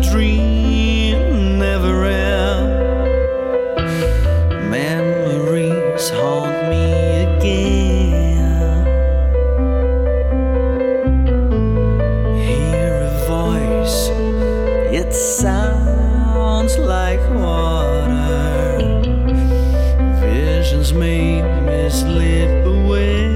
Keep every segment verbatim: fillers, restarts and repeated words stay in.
dream never ends. Memories haunt me again. Hear a voice, it sounds like water. Visions make me slip away.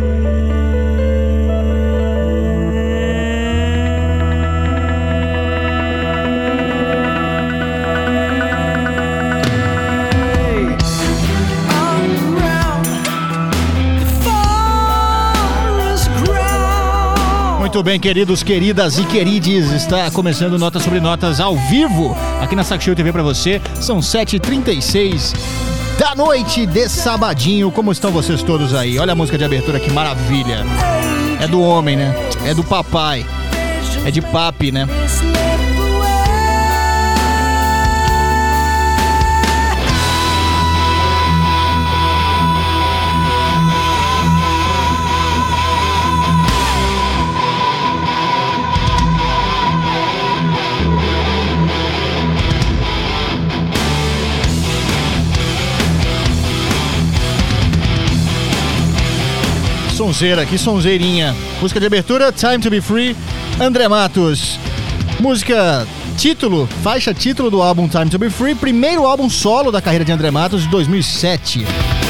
Muito bem, queridos, queridas e querides, está começando Notas sobre Notas ao vivo aqui na Saco Cheio T V pra você. São sete e trinta e seis da noite de sabadinho. Como estão vocês todos aí? Olha a música de abertura, que maravilha. É do homem, né? É do papai. É de papi, né? Sonzeira, que sonzeirinha. Música de abertura, Time to Be Free, André Matos. Música título, faixa título do álbum Time to Be Free, primeiro álbum solo da carreira de André Matos de dois mil e sete.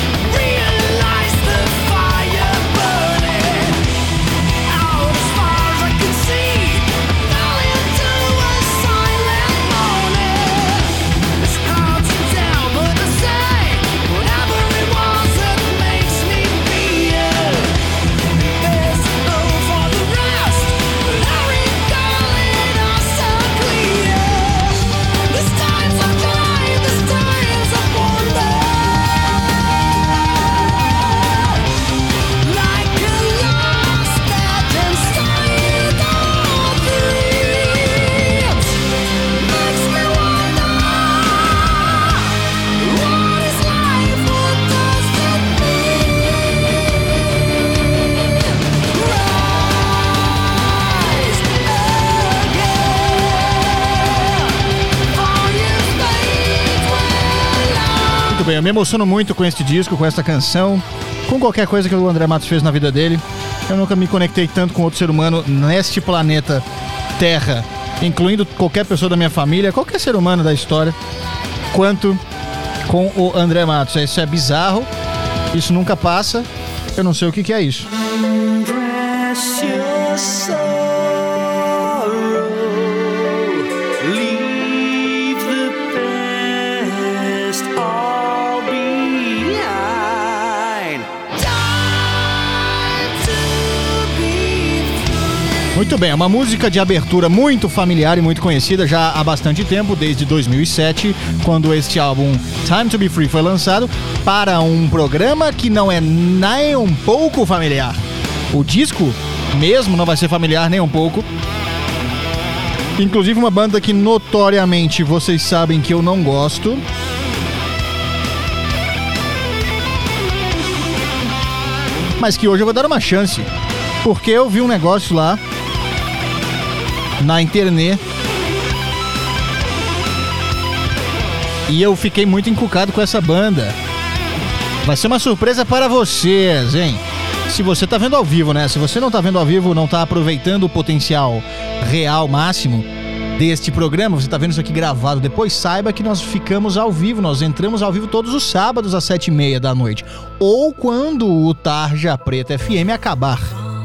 Bem, eu me emociono muito com este disco, com esta canção, com qualquer coisa que o André Matos fez na vida dele. Eu nunca me conectei tanto com outro ser humano neste planeta Terra, incluindo qualquer pessoa da minha família, qualquer ser humano da história, quanto com o André Matos. Isso é bizarro, isso nunca passa, eu não sei o que, que é isso. Muito bem, é uma música de abertura muito familiar e muito conhecida já há bastante tempo, desde dois mil e sete, quando este álbum Time to Be Free foi lançado, para um programa que não é nem um pouco familiar. O disco mesmo não vai ser familiar nem um pouco. Inclusive uma banda que notoriamente vocês sabem que eu não gosto. Mas que hoje eu vou dar uma chance, porque eu vi um negócio lá na internet e eu fiquei muito encucado com essa banda. Vai ser uma surpresa para vocês, hein? Se você tá vendo ao vivo, né? Se você não tá vendo ao vivo, não tá aproveitando o potencial real máximo deste programa, você tá vendo isso aqui gravado, depois saiba que nós ficamos ao vivo, nós entramos ao vivo todos os sábados às sete e meia da noite, ou quando o Tarja Preta F M acabar.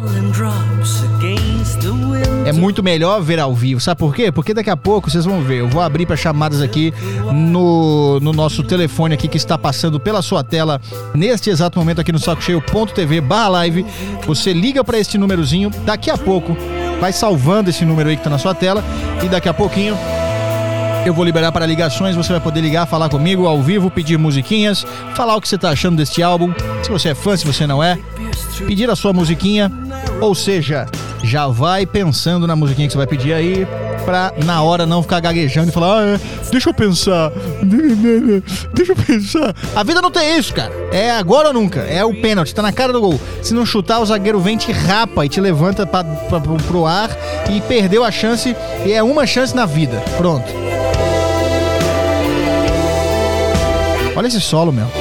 É muito melhor ver ao vivo, sabe por quê? Porque daqui a pouco vocês vão ver, eu vou abrir para chamadas aqui no, no nosso telefone aqui que está passando pela sua tela neste exato momento aqui no sacocheio.tv barra live. Você liga para este númerozinho, daqui a pouco vai salvando esse número aí que tá na sua tela e daqui a pouquinho eu vou liberar para ligações, você vai poder ligar, falar comigo ao vivo, pedir musiquinhas, falar o que você tá achando deste álbum, se você é fã, se você não é, pedir a sua musiquinha, ou seja, já vai pensando na musiquinha que você vai pedir aí, pra na hora não ficar gaguejando e falar, ah, é, deixa eu pensar, deixa eu pensar. A vida não tem isso, cara, é agora ou nunca, é o pênalti, tá na cara do gol. Se não chutar, o zagueiro vem, te rapa e te levanta pra, pra, pro ar e perdeu a chance, e é uma chance na vida, pronto. Olha esse solo, meu.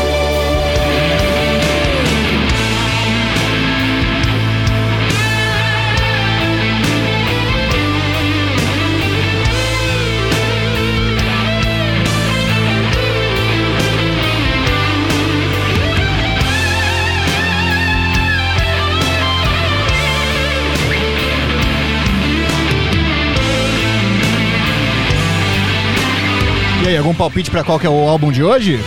E aí, algum palpite pra qual que é o álbum de hoje?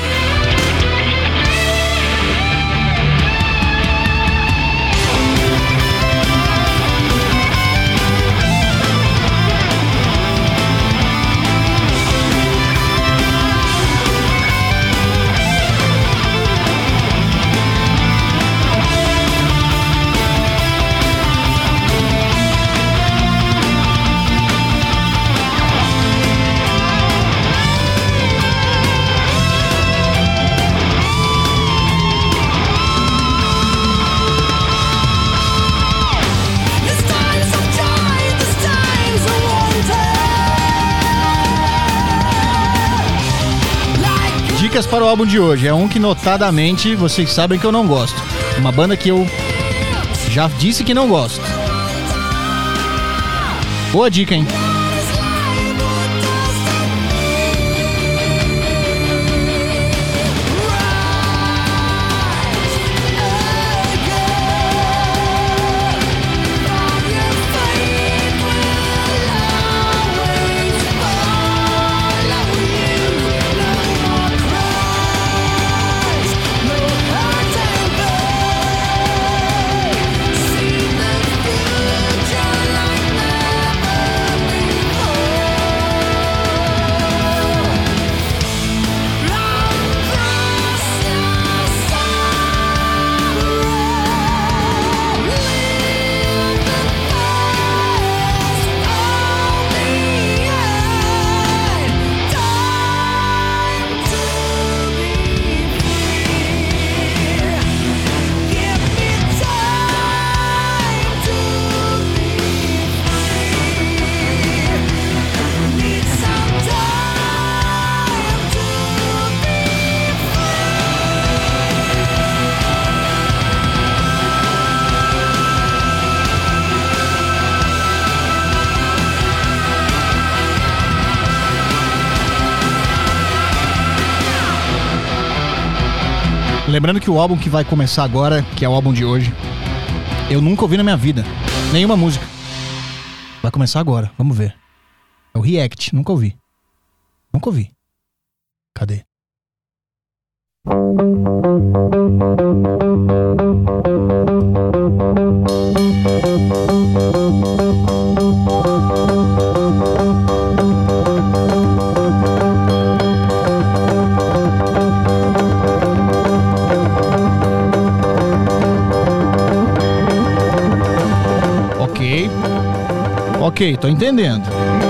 Dicas para o álbum de hoje. É um que notadamente vocês sabem que eu não gosto. Uma banda que eu já disse que não gosto. Boa dica, hein? Lembrando que o álbum que vai começar agora, que é o álbum de hoje, eu nunca ouvi na minha vida. Nenhuma música. Vai começar agora, vamos ver. É o React, nunca ouvi. Nunca ouvi. Cadê? Ok. Ok, tô entendendo.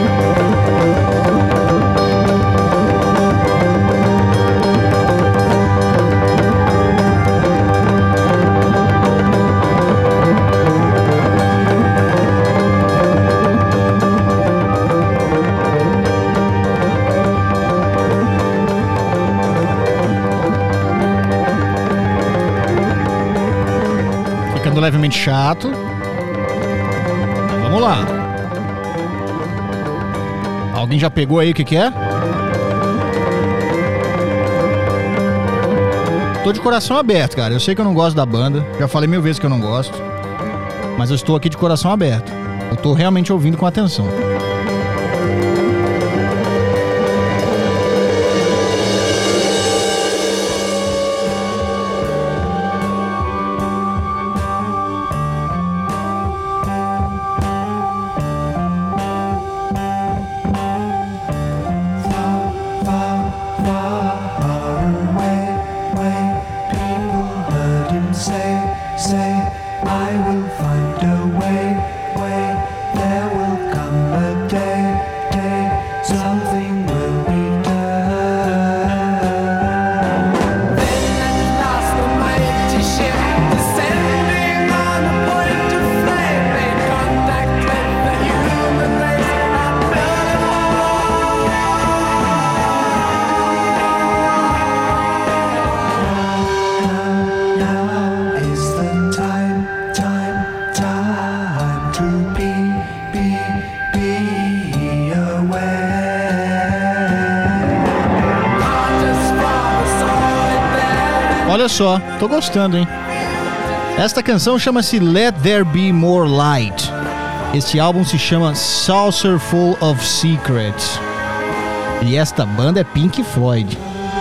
Ficando levemente chato. Vamos lá. Alguém já pegou aí o que que é? Tô de coração aberto, cara. Eu sei que eu não gosto da banda. Já falei mil vezes que eu não gosto. Mas eu estou aqui de coração aberto. Eu tô realmente ouvindo com atenção. Say, I will find a way, way, there will come a Olha só, tô gostando, hein? Esta canção chama-se Let There Be More Light. Este álbum se chama Saucerful of Secrets. E esta banda é Pink Floyd.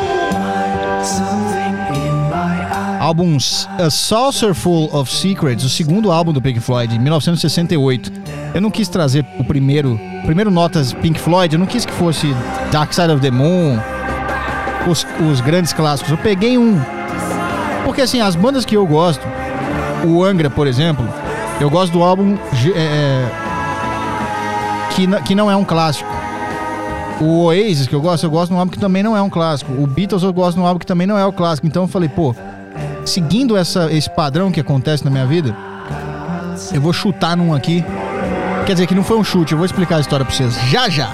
Álbum A Saucerful of Secrets, o segundo álbum do Pink Floyd, de mil novecentos e sessenta e oito. Eu não quis trazer o primeiro, primeiro notas Pink Floyd, eu não quis que fosse Dark Side of the Moon, os, os grandes clássicos. Eu peguei um, porque assim, as bandas que eu gosto, o Angra, por exemplo, eu gosto do álbum é, que, que não é um clássico. O Oasis, que eu gosto, eu gosto de um álbum que também não é um clássico. O Beatles eu gosto de um álbum que também não é o clássico. Então eu falei, pô, seguindo essa, esse padrão que acontece na minha vida, eu vou chutar num aqui. Quer dizer que não foi um chute, eu vou explicar a história pra vocês já já.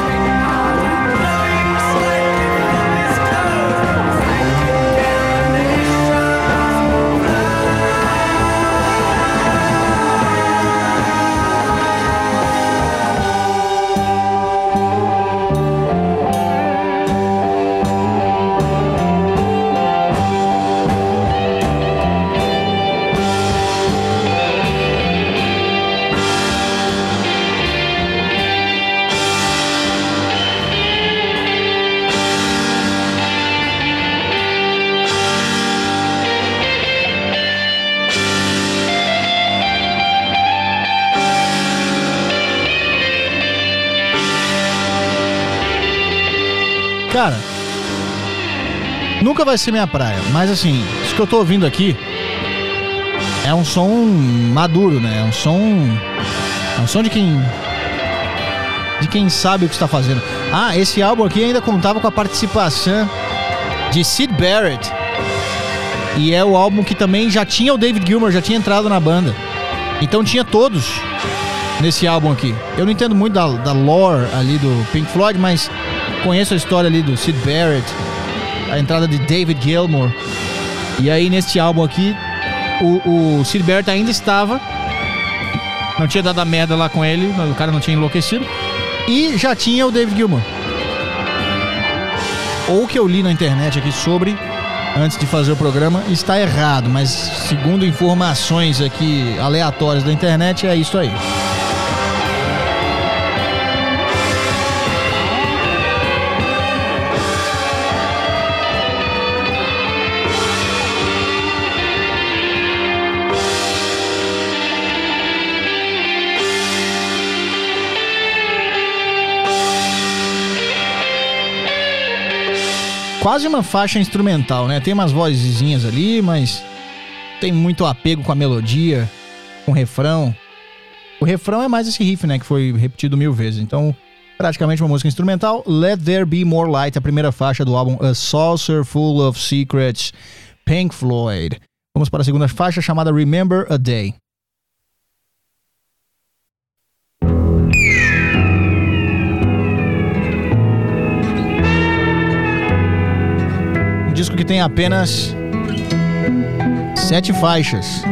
Cara, nunca vai ser minha praia, mas assim, isso que eu tô ouvindo aqui é um som maduro, né? É um som, é um som de quem de quem sabe o que está fazendo. Ah, esse álbum aqui ainda contava com a participação de Syd Barrett. E é o álbum que também já tinha o David Gilmour, já tinha entrado na banda. Então tinha todos nesse álbum aqui. Eu não entendo muito da, da lore ali do Pink Floyd, mas conheço a história ali do Syd Barrett, a entrada de David Gilmour. E aí nesse álbum aqui, o, o Syd Barrett ainda estava, não tinha dado a merda lá com ele, o cara não tinha enlouquecido, e já tinha o David Gilmour. Ou o que eu li na internet aqui sobre, antes de fazer o programa, está errado, mas segundo informações aqui aleatórias da internet, é isso aí. Quase uma faixa instrumental, né? Tem umas vozezinhas ali, mas tem muito apego com a melodia, com o refrão. O refrão é mais esse riff, né? Que foi repetido mil vezes. Então, praticamente uma música instrumental. Let There Be More Light, a primeira faixa do álbum A Saucerful of Secrets, Pink Floyd. Vamos para a segunda faixa, chamada Remember a Day. Um disco que tem apenas sete faixas.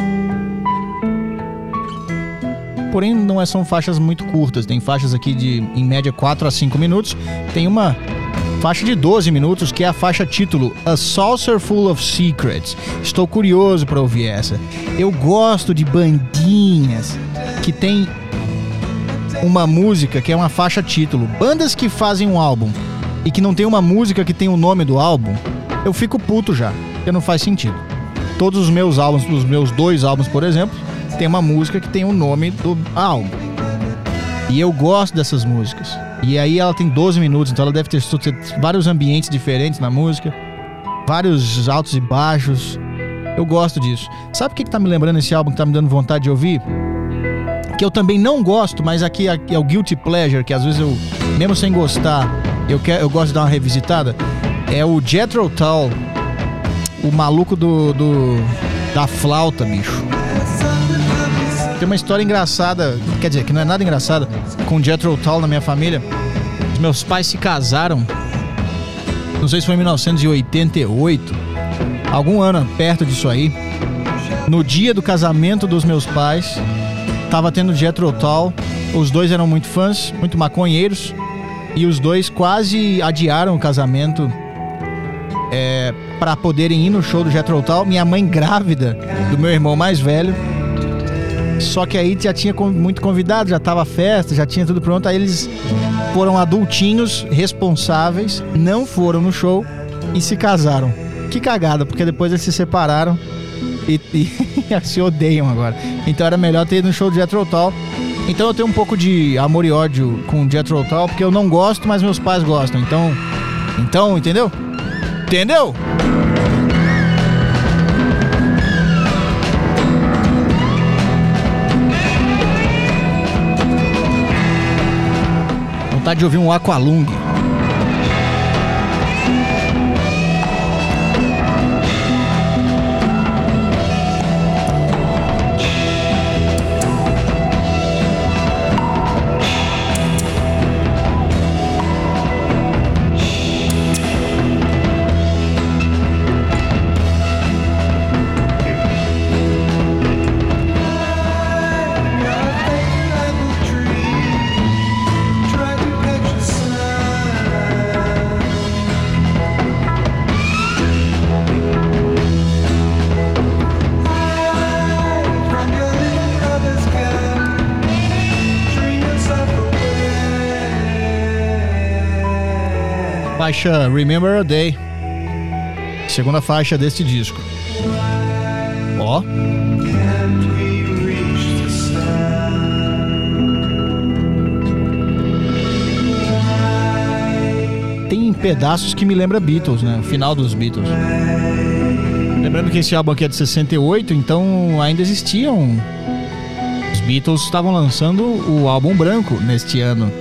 Porém, não são faixas muito curtas. Tem faixas aqui de, em média, quatro a cinco minutos. Tem uma faixa de doze minutos, que é a faixa título A Saucerful of Secrets. Estou curioso para ouvir essa. Eu gosto de bandinhas que tem uma música que é uma faixa título. Bandas que fazem um álbum e que não tem uma música que tem o nome do álbum, eu fico puto já, porque não faz sentido. Todos os meus álbuns, os meus dois álbuns, por exemplo, tem uma música que tem o nome do álbum. E eu gosto dessas músicas. E aí ela tem doze minutos, então ela deve ter vários ambientes diferentes na música, vários altos e baixos. Eu gosto disso. Sabe o que, que tá me lembrando esse álbum que tá me dando vontade de ouvir? Que eu também não gosto, mas aqui é o Guilty Pleasure, que às vezes eu, mesmo sem gostar, eu, quero, eu gosto de dar uma revisitada. É o Jethro Tull, o maluco do, do da flauta, bicho. Tem uma história engraçada, quer dizer, que não é nada engraçada, com o Jethro Tull na minha família. Os meus pais se casaram, não sei se foi em mil novecentos e oitenta e oito, algum ano perto disso aí. No dia do casamento dos meus pais, tava tendo Jethro Tull. Os dois eram muito fãs, muito maconheiros, e os dois quase adiaram o casamento. É, pra poderem ir no show do Jethro Tull. Minha mãe grávida do meu irmão mais velho. Só que aí já tinha muito convidado, já tava a festa, já tinha tudo pronto. Aí eles foram adultinhos, responsáveis, não foram no show e se casaram. Que cagada, porque depois eles se separaram e, e se odeiam agora. Então era melhor ter ido no show do Jethro Tull. Então eu tenho um pouco de amor e ódio com o Jethro Tull, porque eu não gosto, mas meus pais gostam. Então, então, entendeu? Entendeu? Vontade de ouvir um Aqualung. Faixa Remember a Day, segunda faixa deste disco. Ó. Tem pedaços que me lembra Beatles, né? O final dos Beatles. Lembrando que esse álbum aqui é de sessenta e oito, então ainda existiam. Os Beatles estavam lançando o álbum branco neste ano.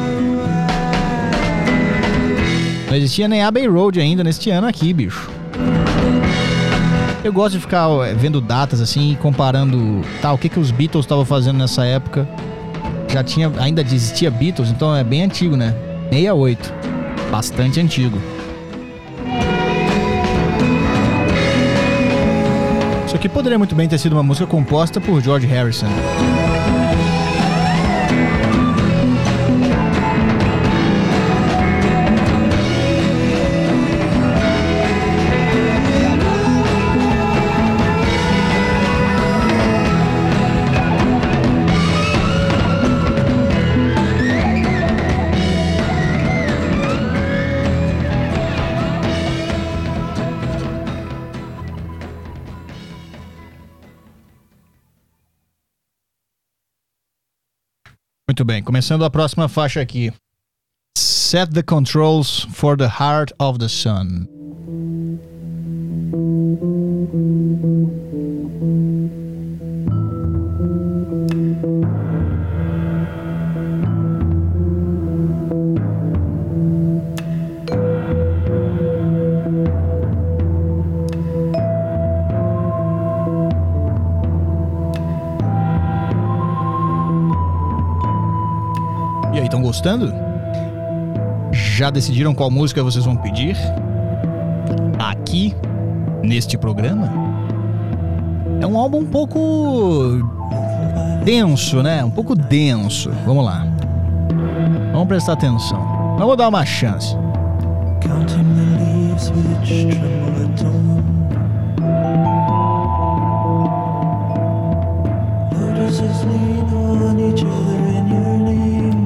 Não existia nem Abbey Road ainda neste ano aqui, bicho. Eu gosto de ficar vendo datas assim e comparando, tá, o que que os Beatles estavam fazendo nessa época. Já tinha, ainda existia Beatles, então é bem antigo, né? sessenta e oito. Bastante antigo. Isso aqui poderia muito bem ter sido uma música composta por George Harrison. Muito bem, começando a próxima faixa aqui. Set the controls for the heart of the sun. E aí, estão gostando? Já decidiram qual música vocês vão pedir? Aqui, neste programa? É um álbum um pouco denso, né? Um pouco denso. Vamos lá. Vamos prestar atenção. Vamos dar uma chance. Counting the leaves which tremble at dawn. Lotuses lean on each other in yearning.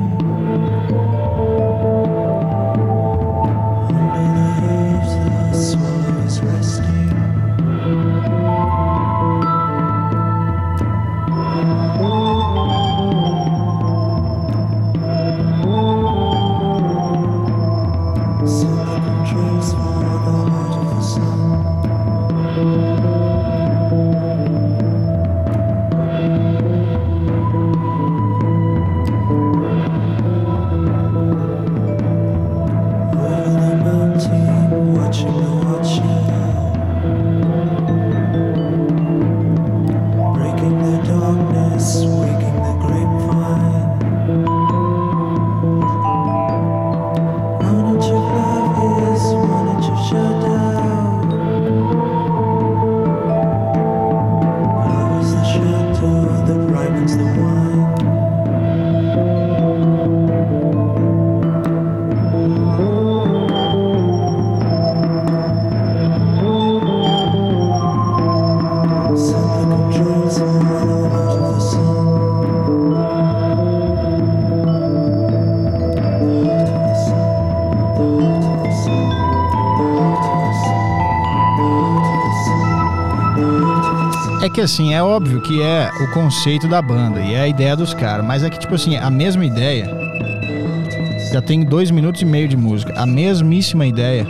É que assim, é óbvio que é o conceito da banda e é a ideia dos caras, mas é que tipo assim, a mesma ideia, já tem dois minutos e meio de música, a mesmíssima ideia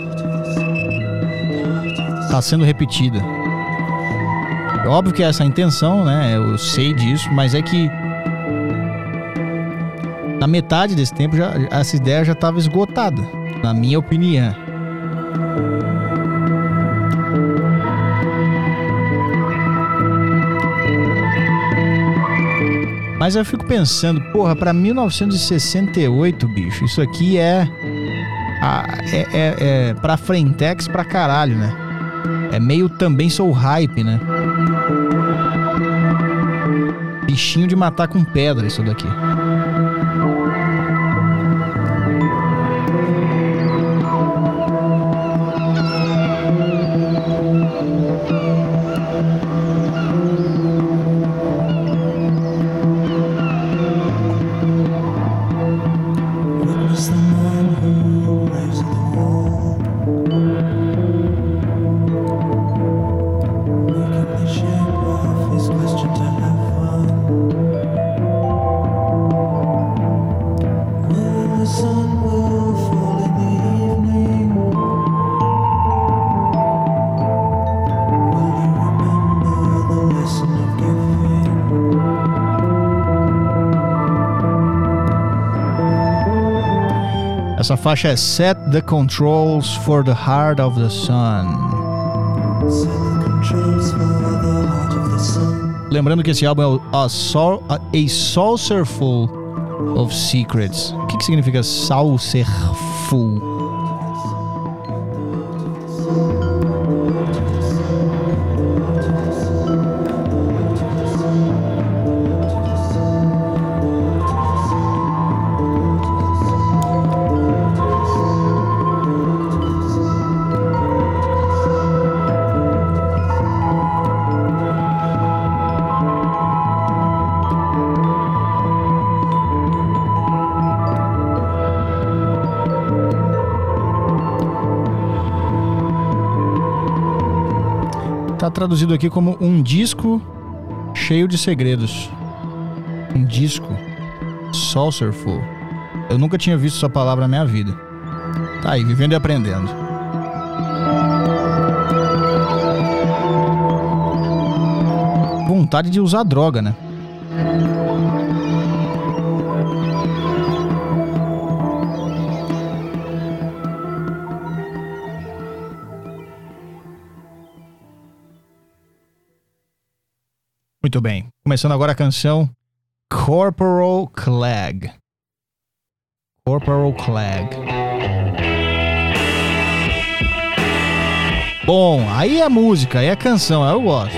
tá sendo repetida. É óbvio que é essa a intenção, né, eu sei disso, mas é que na metade desse tempo já, essa ideia já estava esgotada, na minha opinião. Mas eu fico pensando, porra, pra mil novecentos e sessenta e oito, bicho, isso aqui é, a, é, é, é pra frentex pra caralho, né? É meio também sou hype, né? Bichinho de matar com pedra isso daqui. Essa faixa é Set the Controls for the Heart of the Sun. Lembrando que esse álbum é o A, Sau- a Saucerful of Secrets. O que, que significa Saucerful? Tá traduzido aqui como um disco cheio de segredos. Um disco Saucerful. Eu nunca tinha visto essa palavra na minha vida. Tá aí, vivendo e aprendendo. Vontade de usar droga, né? Muito bem. Começando agora a canção Corporal Clag. Corporal Clag. Bom, aí é música, aí é canção, aí eu gosto.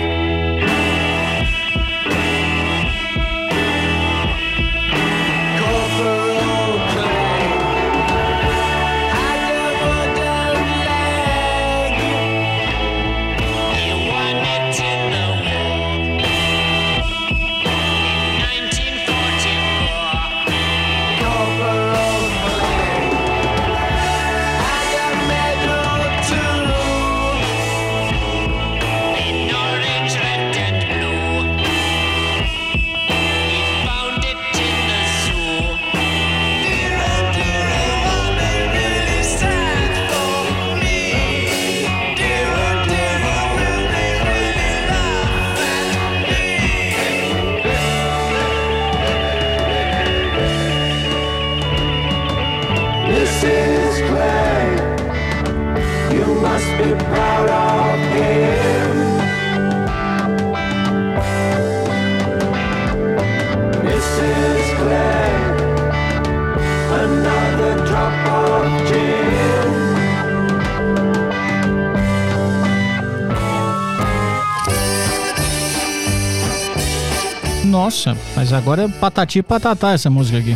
Nossa, mas agora é patati e patatá essa música aqui.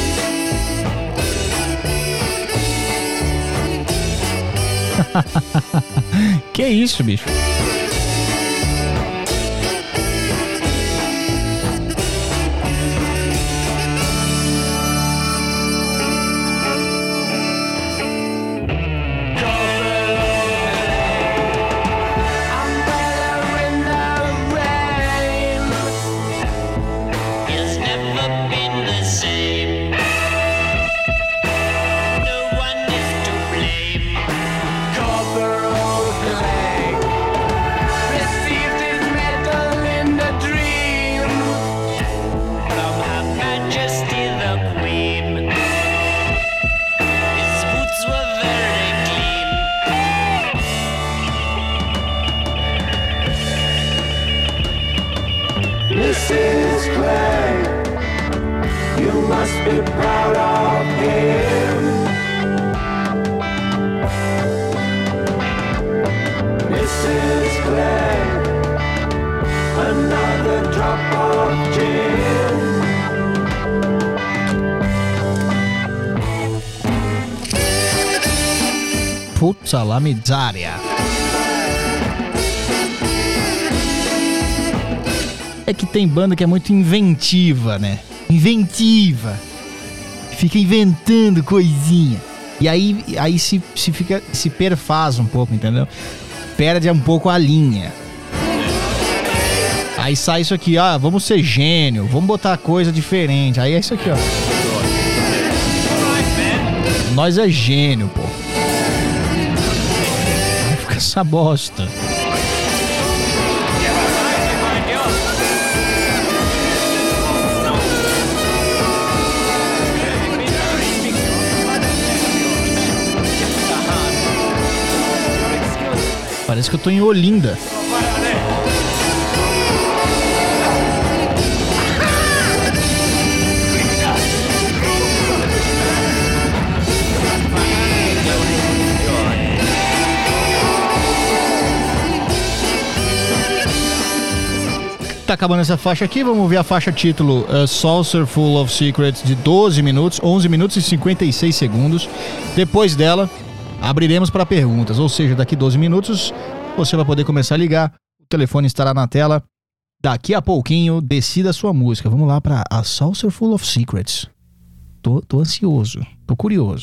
Que isso, bicho? Puzza la Miseria. É que tem banda que é muito inventiva, né? Inventiva. Fica inventando coisinha. E aí, aí se, se, fica, se perfaz um pouco, entendeu? Perde um pouco a linha. Aí sai isso aqui, ah, vamos ser gênio, vamos botar coisa diferente. Aí é isso aqui, ó. Nós é gênio, pô. Aí fica essa bosta. Parece que eu tô em Olinda. Tá acabando essa faixa aqui, vamos ver a faixa título A Saucer Full of Secrets, de doze minutos, onze minutos e cinquenta e seis segundos. Depois dela, abriremos para perguntas, ou seja, daqui doze minutos você vai poder começar a ligar, o telefone estará na tela. Daqui a pouquinho, decida a sua música. Vamos lá para A Saucer Full of Secrets. Tô, tô ansioso, tô curioso.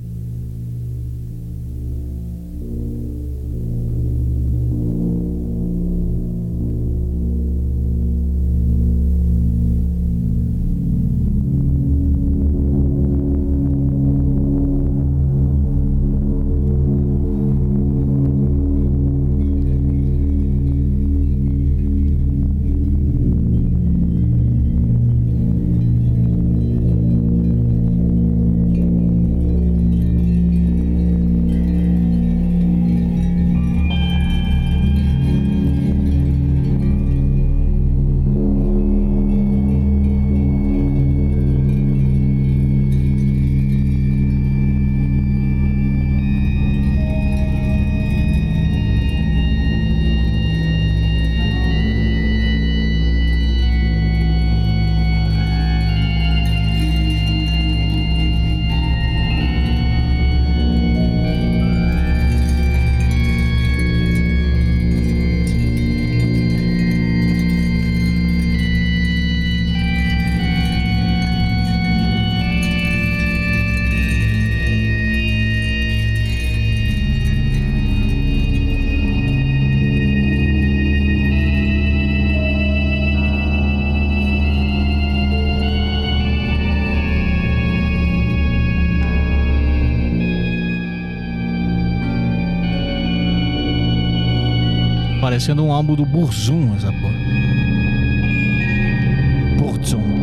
Parecendo um álbum do Burzum, essa porra. Burzum.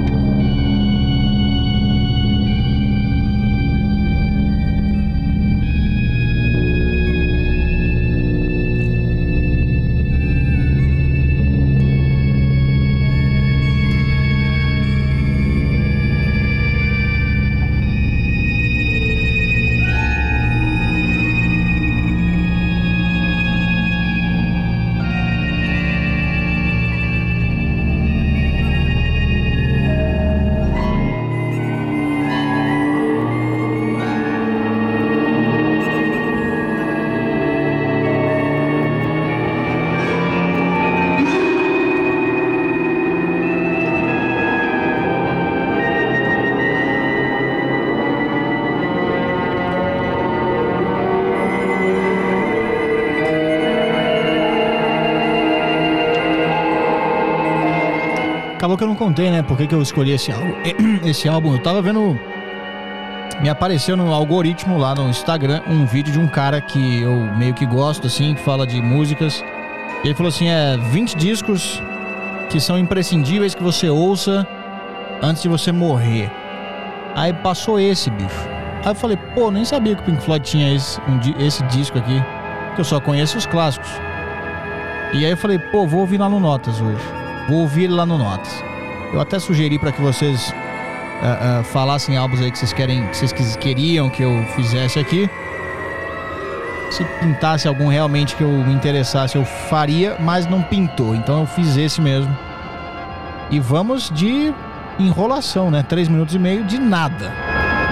Acabou que eu não contei, né? Por que que eu escolhi esse álbum? Esse álbum, eu tava vendo... Me apareceu no algoritmo lá no Instagram um vídeo de um cara que eu meio que gosto, assim, que fala de músicas. Ele falou assim, é vinte discos que são imprescindíveis que você ouça antes de você morrer. Aí passou esse, bicho. Aí eu falei, pô, nem sabia que o Pink Floyd tinha esse, um, esse disco aqui, que eu só conheço os clássicos. E aí eu falei, pô, vou ouvir lá no Notas hoje. Vou ouvir ele lá no Notas. Eu até sugeri pra que vocês uh, uh, falassem álbuns aí que vocês querem, que vocês queriam que eu fizesse aqui. Se pintasse algum realmente que eu me interessasse, eu faria, mas não pintou. Então eu fiz esse mesmo. E vamos de enrolação, né? Três minutos e meio de nada.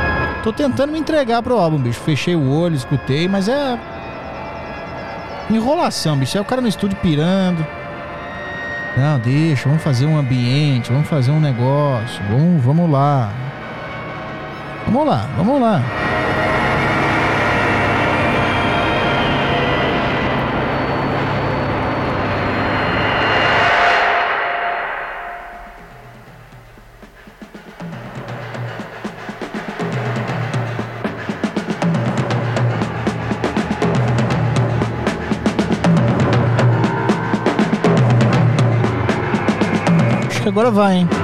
Tô tentando me entregar pro álbum, bicho. Fechei o olho, escutei, mas é... enrolação, bicho. É o cara no estúdio pirando. Não, deixa, vamos fazer um ambiente, vamos fazer um negócio. Vamos, vamos lá. Vamos lá, vamos lá. Que agora vai, hein?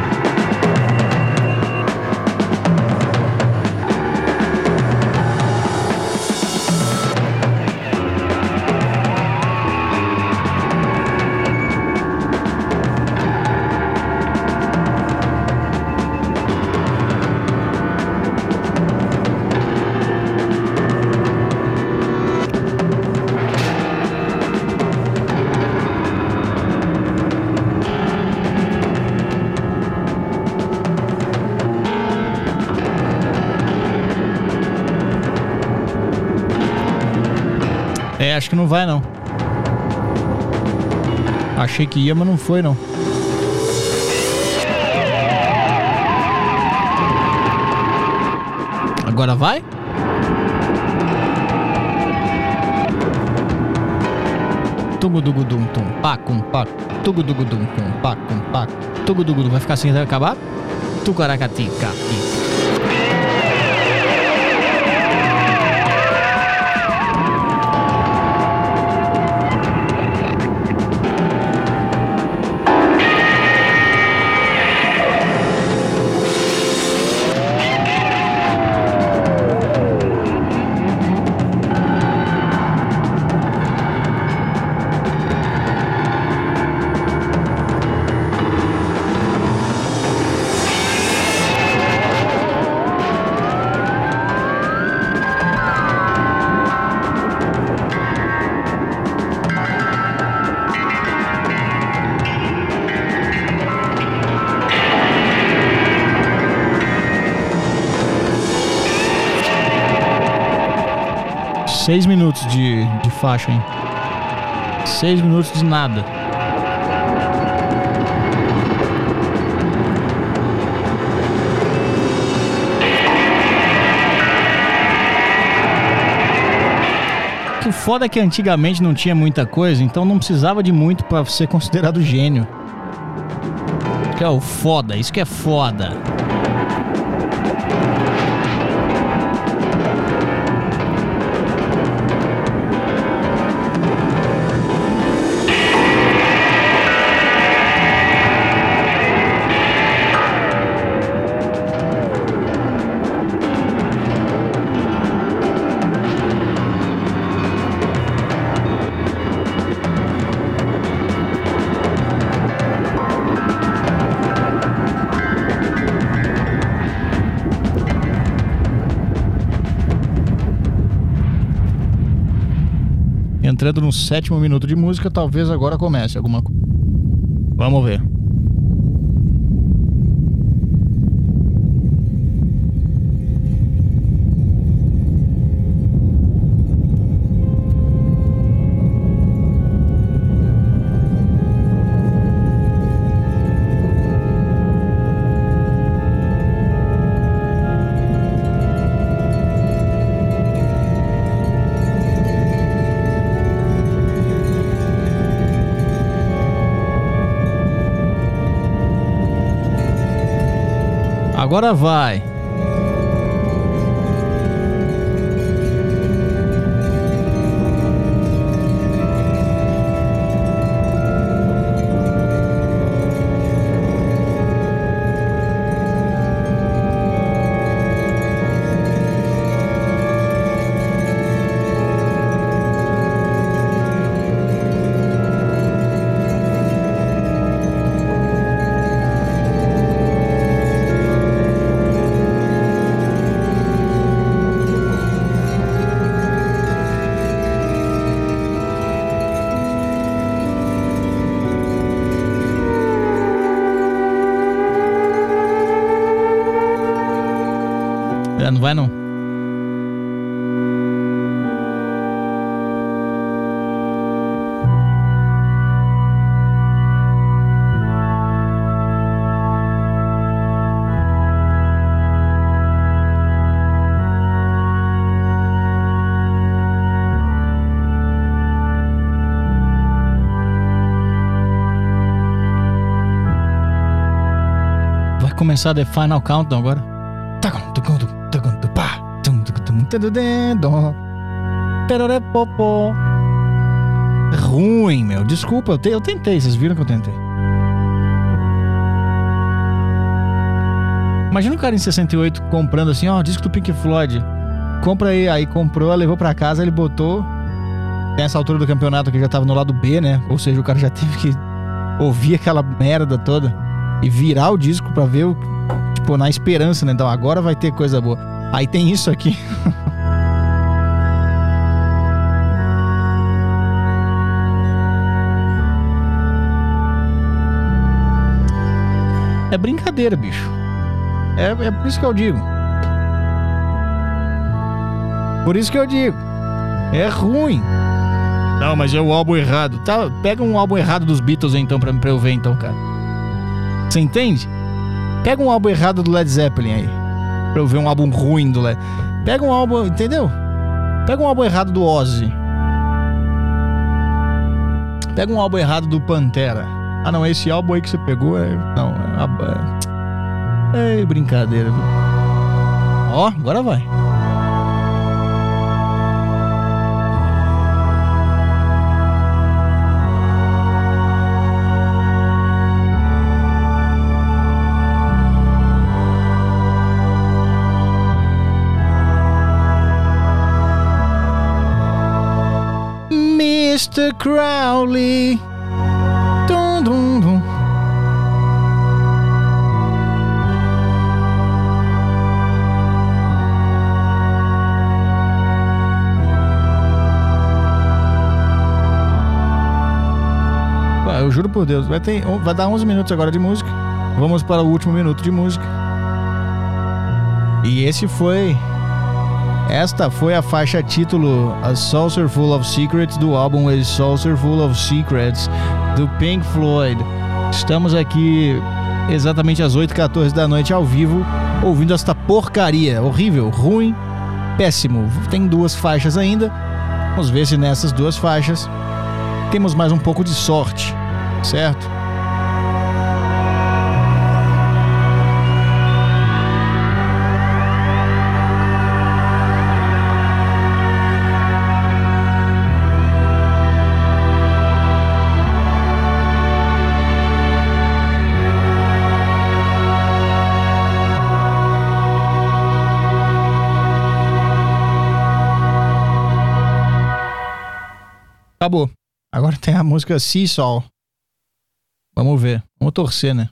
É, acho que não vai, não. Achei que ia, mas não foi, não. Agora vai? Tugudugudum, tum, pacum, pac. Tugudugudum, tum, pacum, pac. Tugudugudum. Vai ficar assim até acabar? Tucaracatica. Seis minutos de, de faixa, hein? Seis minutos de nada. O foda é que antigamente não tinha muita coisa, então não precisava de muito pra ser considerado gênio. Isso que é o foda, isso que é foda. Entrando no sétimo minuto de música, talvez agora comece alguma coisa. Vamos ver. Agora vai. Não vai não. começar The Final Countdown agora. Ruim, meu. Desculpa, eu, te, eu tentei. Vocês viram que eu tentei. Imagina o cara em sessenta e oito comprando assim, ó, disco do Pink Floyd. Compra aí. Aí comprou, levou pra casa, ele botou. Nessa altura do campeonato que já tava no lado B, né? Ou seja, o cara já teve que ouvir aquela merda toda e virar o disco pra ver o... Tipo, na esperança, né? Então agora vai ter coisa boa. Aí tem isso aqui. É brincadeira, bicho. É, é por isso que eu digo. Por isso que eu digo. É ruim. Não, mas é o álbum errado. Tá, pega um álbum errado dos Beatles então pra, pra eu ver então, cara. Você entende? Pega um álbum errado do Led Zeppelin aí. Pra eu ver um álbum ruim do Led. Pega um álbum, entendeu? Pega um álbum errado do Ozzy. Pega um álbum errado do Pantera. Ah não, esse álbum aí que você pegou é... Não, é... É brincadeira, viu? Ó, agora vai. mister Crowley. Dum, dum, dum. Eu juro por Deus, vai, ter, vai dar onze minutos agora de música. Vamos para o último minuto de música. E esse foi... Esta foi a faixa título A Saucer Full of Secrets do álbum A Saucer Full of Secrets do Pink Floyd. Estamos aqui exatamente às oito e quatorze da noite ao vivo, ouvindo esta porcaria. Horrível, ruim, péssimo. Tem duas faixas ainda. Vamos ver se nessas duas faixas temos mais um pouco de sorte, certo? Acabou. Agora tem a música Seesaw. Vamos ver. Vamos torcer, né?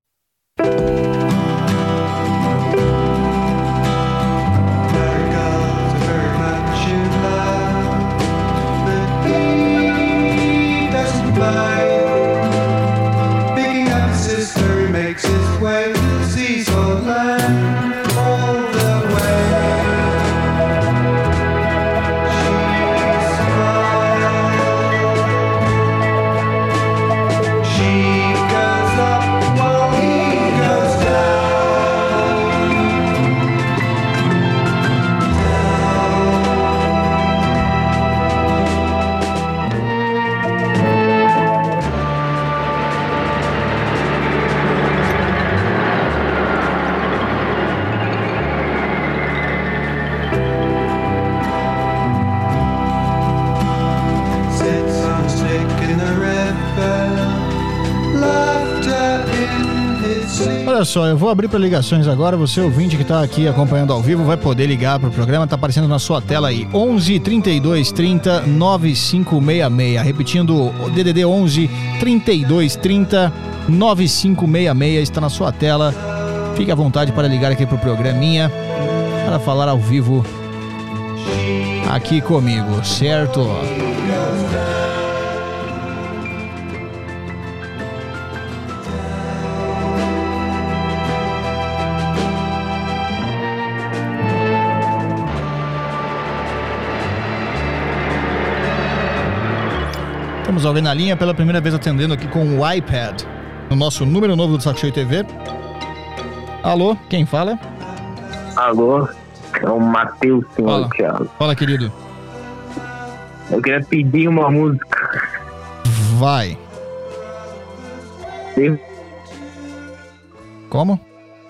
Olha só, eu vou abrir para ligações agora. Você ouvinte que está aqui acompanhando ao vivo vai poder ligar para o programa. Está aparecendo na sua tela aí, onze, trinta e dois, trinta, noventa e cinco sessenta e seis. Repetindo, D D D onze, trinta e dois, trinta, noventa e cinco sessenta e seis está na sua tela. Fique à vontade para ligar aqui para o programinha, para falar ao vivo aqui comigo, certo? Temos alguém na linha pela primeira vez atendendo aqui com o iPad no nosso número novo do Saco Cheio T V. Alô, quem fala? Alô, é o Matheus, senhor Fala. Thiago. Fala, querido. Eu queria pedir uma música. Vai. Sim. Como?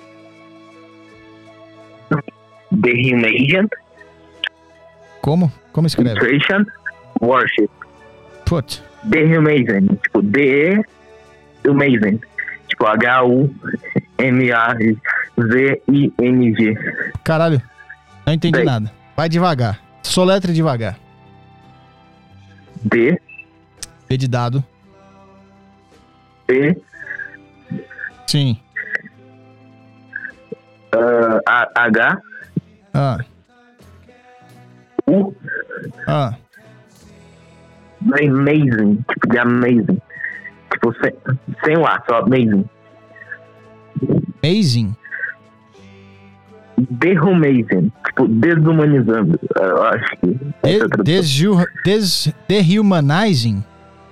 Dehumation, Como? Como escreve? Intration, Worship. Put. Dehumation, tipo D E Amazing. Tipo H U M A Z I N G. Caralho, não entendi Bem. nada. Vai devagar. Soletre devagar. D B de dado. E Sim. uh, A- H Ah. U Ah. Amazing, tipo de Amazing. Tipo sem, sem o A, só Amazing. Amazing. Dehumation, tipo desumanizando. Eu acho que. De- essa é a tradução. desu- des- dehumanizing.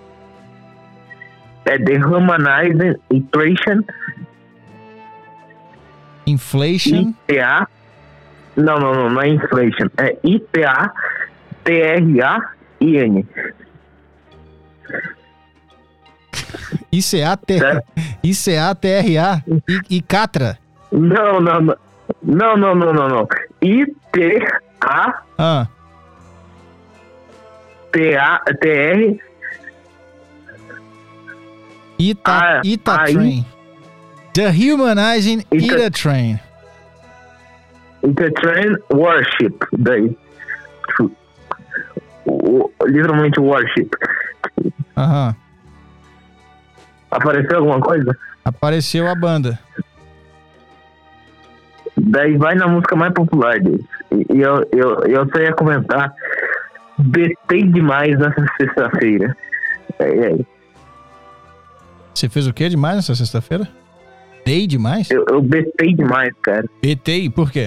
É Dehumanizing, Intration, Inflation. I T A. Não, não, não, não é Inflation. É I T A T R A I N. I C A T Certo? I C A T R A e, e Catra. Não, não, não. Não, não, não, não, não. I T A Ah. T A T R Ita, Ah, Ita aí- Train. Dehumanizing Ita- Ita Train. Intertrain Worship. Daí. Tipo, o- o- literalmente Worship. Aham. Apareceu alguma coisa? Apareceu a banda. Daí vai na música mais popular deles. E e eu, eu, eu só ia comentar. Betei demais nessa sexta-feira. É, é. Você fez o que demais nessa sexta-feira? Dei demais? Eu, eu betei demais, cara. Betei, por quê?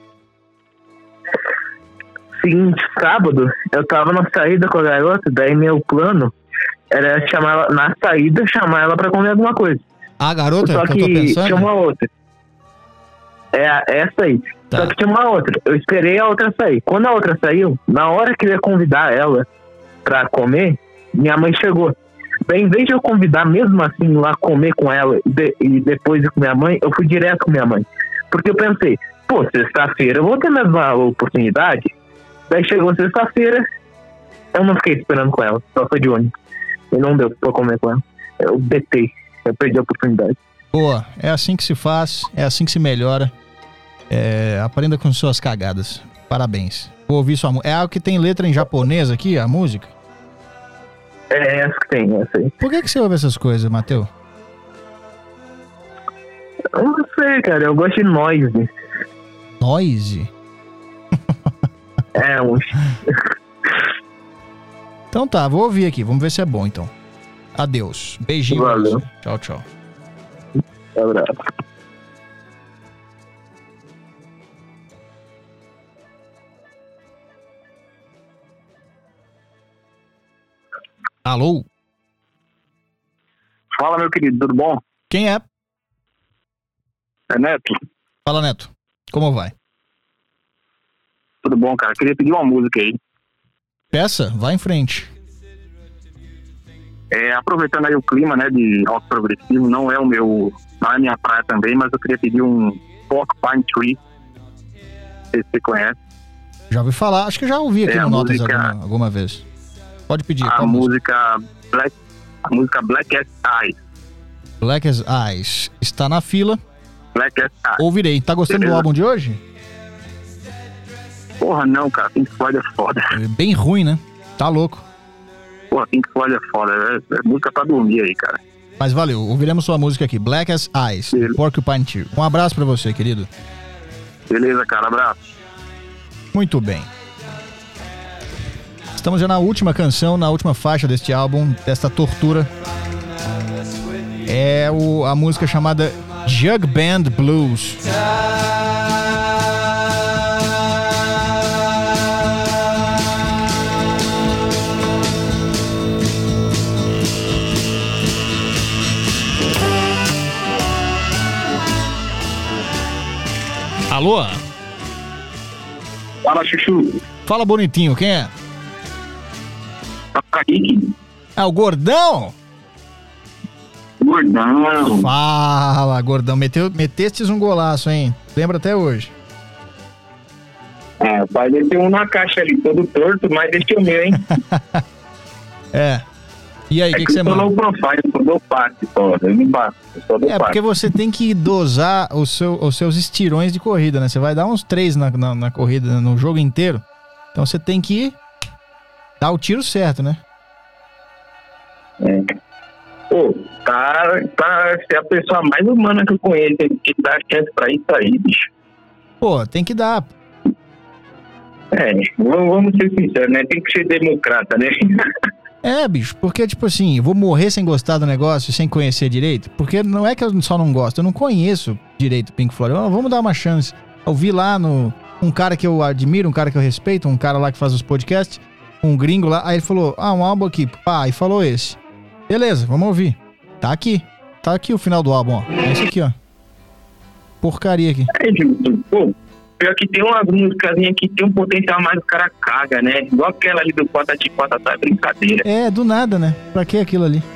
Seguinte, sábado, eu tava na saída com a garota, daí meu plano era chamar ela, na saída, chamar ela pra comer alguma coisa. A garota Só que eu que tô pensando? tinha uma outra. É a- essa aí. Tá. Só que tinha uma outra. Eu esperei a outra sair. Quando a outra saiu, na hora que eu ia convidar ela pra comer, minha mãe chegou. Daí, em vez de eu convidar mesmo assim lá comer com ela e, de- e depois ir com minha mãe, eu fui direto com minha mãe. Porque eu pensei, pô, sexta-feira eu vou ter a mesma oportunidade. Daí chegou sexta-feira, eu não fiquei esperando com ela, só foi de ônibus. E não deu pra comer com ela. Eu betei, eu perdi a oportunidade. Boa, é assim que se faz, é assim que se melhora. É, aprenda com suas cagadas. Parabéns. Vou ouvir sua música. É algo que tem letra em japonês aqui, a música? É essa que tem, essa aí. Por que, que você ouve essas coisas, Matheus? Eu não sei, cara, eu gosto de noise. Noise? É, um... Então tá, vou ouvir aqui, vamos ver se é bom então. Adeus. Beijinho. pra Valeu. você. Tchau, tchau. abraço. Alô? Fala, meu querido, tudo bom? Quem é? É Neto? Fala, Neto. Como vai? Tudo bom, cara? Queria pedir uma música aí. Peça? Vai em frente. É, aproveitando aí o clima, né, de rock progressivo, não é o meu, não é a minha praia também, mas eu queria pedir um Porcupine Tree. Não sei se você conhece. Já ouvi falar, acho que já ouvi aqui É, no a Notas música- alguma, alguma vez. Pode pedir. A qual música Black, a música Black as Eyes. Black as Eyes. Está na fila. Black as Eyes. Ouvirei. Tá gostando Beleza. do álbum de hoje? Porra, não, cara, Pink Floyd é foda. É bem ruim, né? Tá louco. Porra, Pink Floyd é foda. É, é música pra dormir aí, cara. Mas valeu. Ouviremos sua música aqui. Black as Eyes. Beleza. Porcupine Tree. Um abraço pra você, querido. Beleza, cara, abraço. Muito bem. Estamos já na última canção, na última faixa deste álbum, desta tortura. É o, a música chamada Jug Band Blues. Alô? Fala, Chuchu. Fala bonitinho, quem é? Kaique. É o Gordão? Gordão. Fala, Gordão. Meteu, metestes um golaço, hein? Lembra até hoje. É, o pai dele tem um na caixa ali, todo torto, mas deixa o meu, hein? É. E aí, o é que, que, que você eu sou manda? low profile, eu sou do passe, só. Eu não passo, eu sou do É, porque passe. você tem que dosar o seu, os seus estirões de corrida, né? Você vai dar uns três na, na, na corrida, no jogo inteiro. Então você tem que dar o tiro certo, né? É. Pô, tá, tá, você é a pessoa mais humana que eu conheço, tem que dar chance pra isso aí, bicho. Pô, tem que dar. É, vamos ser sinceros, né? Tem que ser democrata, né? É, bicho, porque, tipo assim, eu vou morrer sem gostar do negócio, sem conhecer direito? Porque não é que eu só não gosto, eu não conheço direito o Pink Floyd. Eu, vamos dar uma chance. Eu vi lá no... Um cara que eu admiro, um cara que eu respeito, um cara lá que faz os podcasts, um gringo lá, aí ele falou, ah, um álbum aqui, pá, e falou esse. Beleza, vamos ouvir. Tá aqui. Tá aqui o final do álbum, ó. É esse aqui, ó. Porcaria aqui. É, Gilson, pô, pior que tem umas musicazinhas que tem um potencial mais, o cara caga, né? Igual aquela ali do Patati Patatá, é brincadeira. É, do nada, né? Pra que aquilo ali?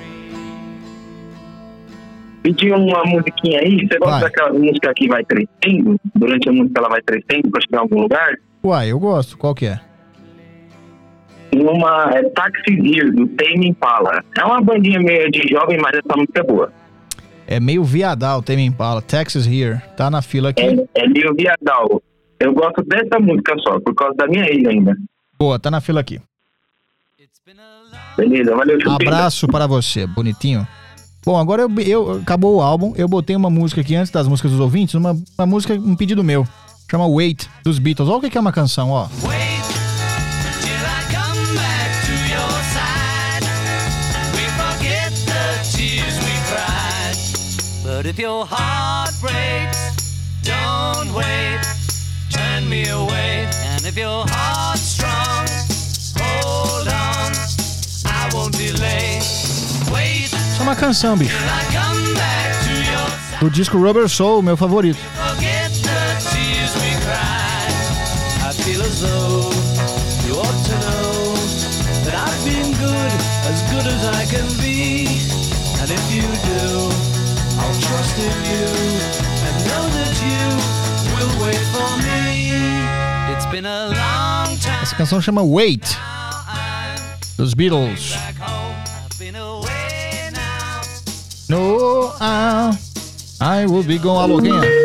Pedir uma musiquinha aí, você gosta Vai. daquela música que vai crescendo? Durante a música ela vai crescendo pra chegar em algum lugar? Uai, eu gosto. Qual que é? Tem uma, é Taxi Here, do Tame Impala. É uma bandinha meio de jovem, mas essa música é boa. É meio viadal, Tame Impala. Texas Here. Tá na fila aqui. É, é meio viadal. Eu gosto dessa música só, por causa da minha ex ainda. Boa, tá na fila aqui. Beleza, valeu, Chupeta. Abraço para você, bonitinho. Bom, agora eu, eu acabou o álbum. Eu botei uma música aqui antes das músicas dos ouvintes. Uma, uma música, um pedido meu. Chama Wait, dos Beatles. Olha o que que é uma canção, ó. Wait till I come back to your side. We forget the tears we cried. But if your heart breaks, don't wait. Turn me away. And if your heart's strong, hold on. I won't delay. Wait Isso é uma canção, bicho. till I come back to your side. Do disco Rubber Soul, meu favorito. Forget the tears we cried. I feel as though you ought to know that I've been good, as good as I can be. And if you do, I'll trust in you and know that you will wait for me. It's been a long time. Essa canção chama Wait, dos Beatles. Back home, I've been away now. No, ah, I will be going. Alô, quem é?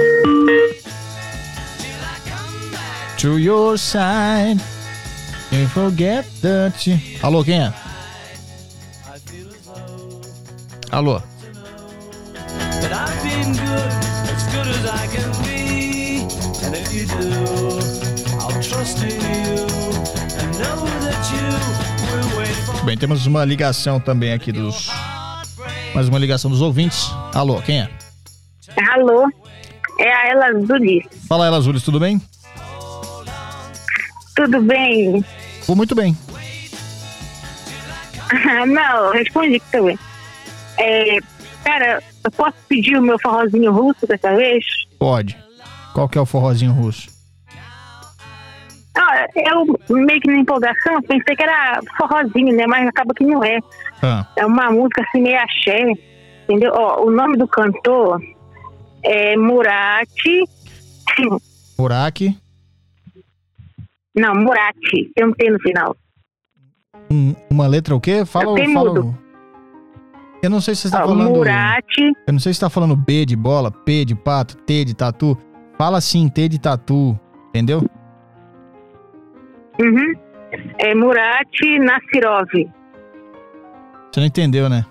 To your side. Can't forget that. Alô, quem é? Alô. That I've been good, as good as I can be. And if you do, I'll trust in you and know that you will wait for Muito bem, temos uma ligação também aqui dos... Mais uma ligação dos ouvintes. Alô, quem é? Alô, é a Ela Zulis. Fala, Ela Zulis, tudo bem? Tudo bem? Vou muito bem. Não, respondi que também. É, cara, eu posso pedir o meu forrozinho russo dessa vez? Pode. Qual que é o forrozinho russo? Ah, eu meio que na empolgação pensei que era forrozinho, né? Mas acaba que não é. Ah, É uma música assim meio axé, entendeu? Ó, o nome do cantor é Murati. Uraki. Não, Murati, tem um T no final. Um- uma letra o quê? Fala, Eu tenho fala. mudo. Eu não sei se você tá Ó, falando... Murati, Eu não sei se você tá falando B de bola, P de pato, T de tatu. Fala assim, T de tatu. Entendeu? uhum. É Murati Nassirov. Você não entendeu, né?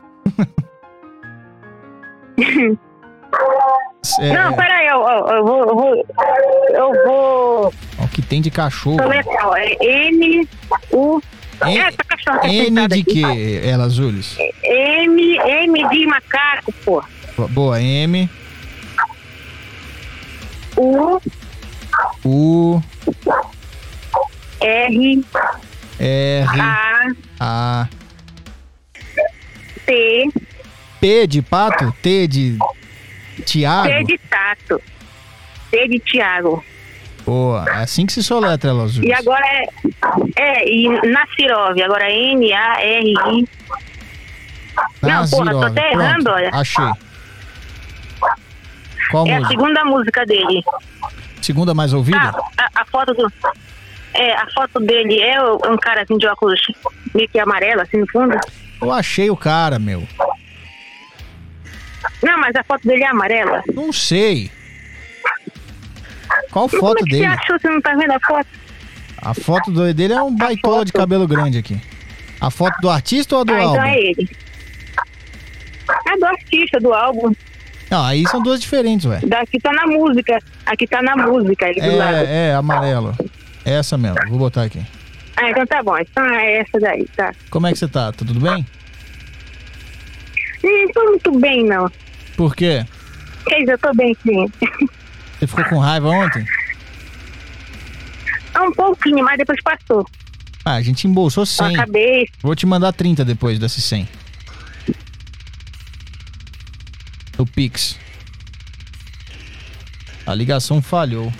É, Não, peraí, eu, eu, eu vou. Eu vou. Eu vou. ó, o que tem de cachorro. soletrar, ó, é N, U. N- É, essa cachorra tá N sentada de aqui. quê, Ela Zulis? M, M de macaco, pô. Boa, M, U, U, R, R, A, A, T, P de pato, T de T Tiago. de tato, T de Tiago. Boa, é assim que se soletra, Ela Zulis. E agora é. É, e Nassirov, agora é N, A, R, I. Não, porra, tô até Pronto, errando, olha. achei. Qual É a música? segunda música dele. Segunda mais ouvida? Ah, a, a foto do. É, a foto dele é um cara assim de óculos meio que amarelo, assim no fundo? Eu achei o cara, meu. Não, mas a foto dele é amarela? Não sei. Qual Mas foto como é que dele? você achou? Você não tá vendo a foto? A foto do, dele é um baitola foto. de cabelo grande aqui. A foto do artista ou a do ah, álbum? então é ele. É do artista, do álbum. Não, aí são duas diferentes, ué. Daqui tá na música. Aqui tá na música, ali do lado. É, é, amarelo. Essa mesmo, vou botar aqui. Ah, então tá bom. Então é essa daí, tá? Como é que você tá? Tá tudo bem? Não tô muito bem, não. Por quê? Quer dizer, eu tô bem, sim. Você ficou com raiva ontem? Um pouquinho, mas depois passou. Ah, a gente embolsou Eu cem. acabei. Vou te mandar trinta depois desses cem. O Pix. A ligação falhou.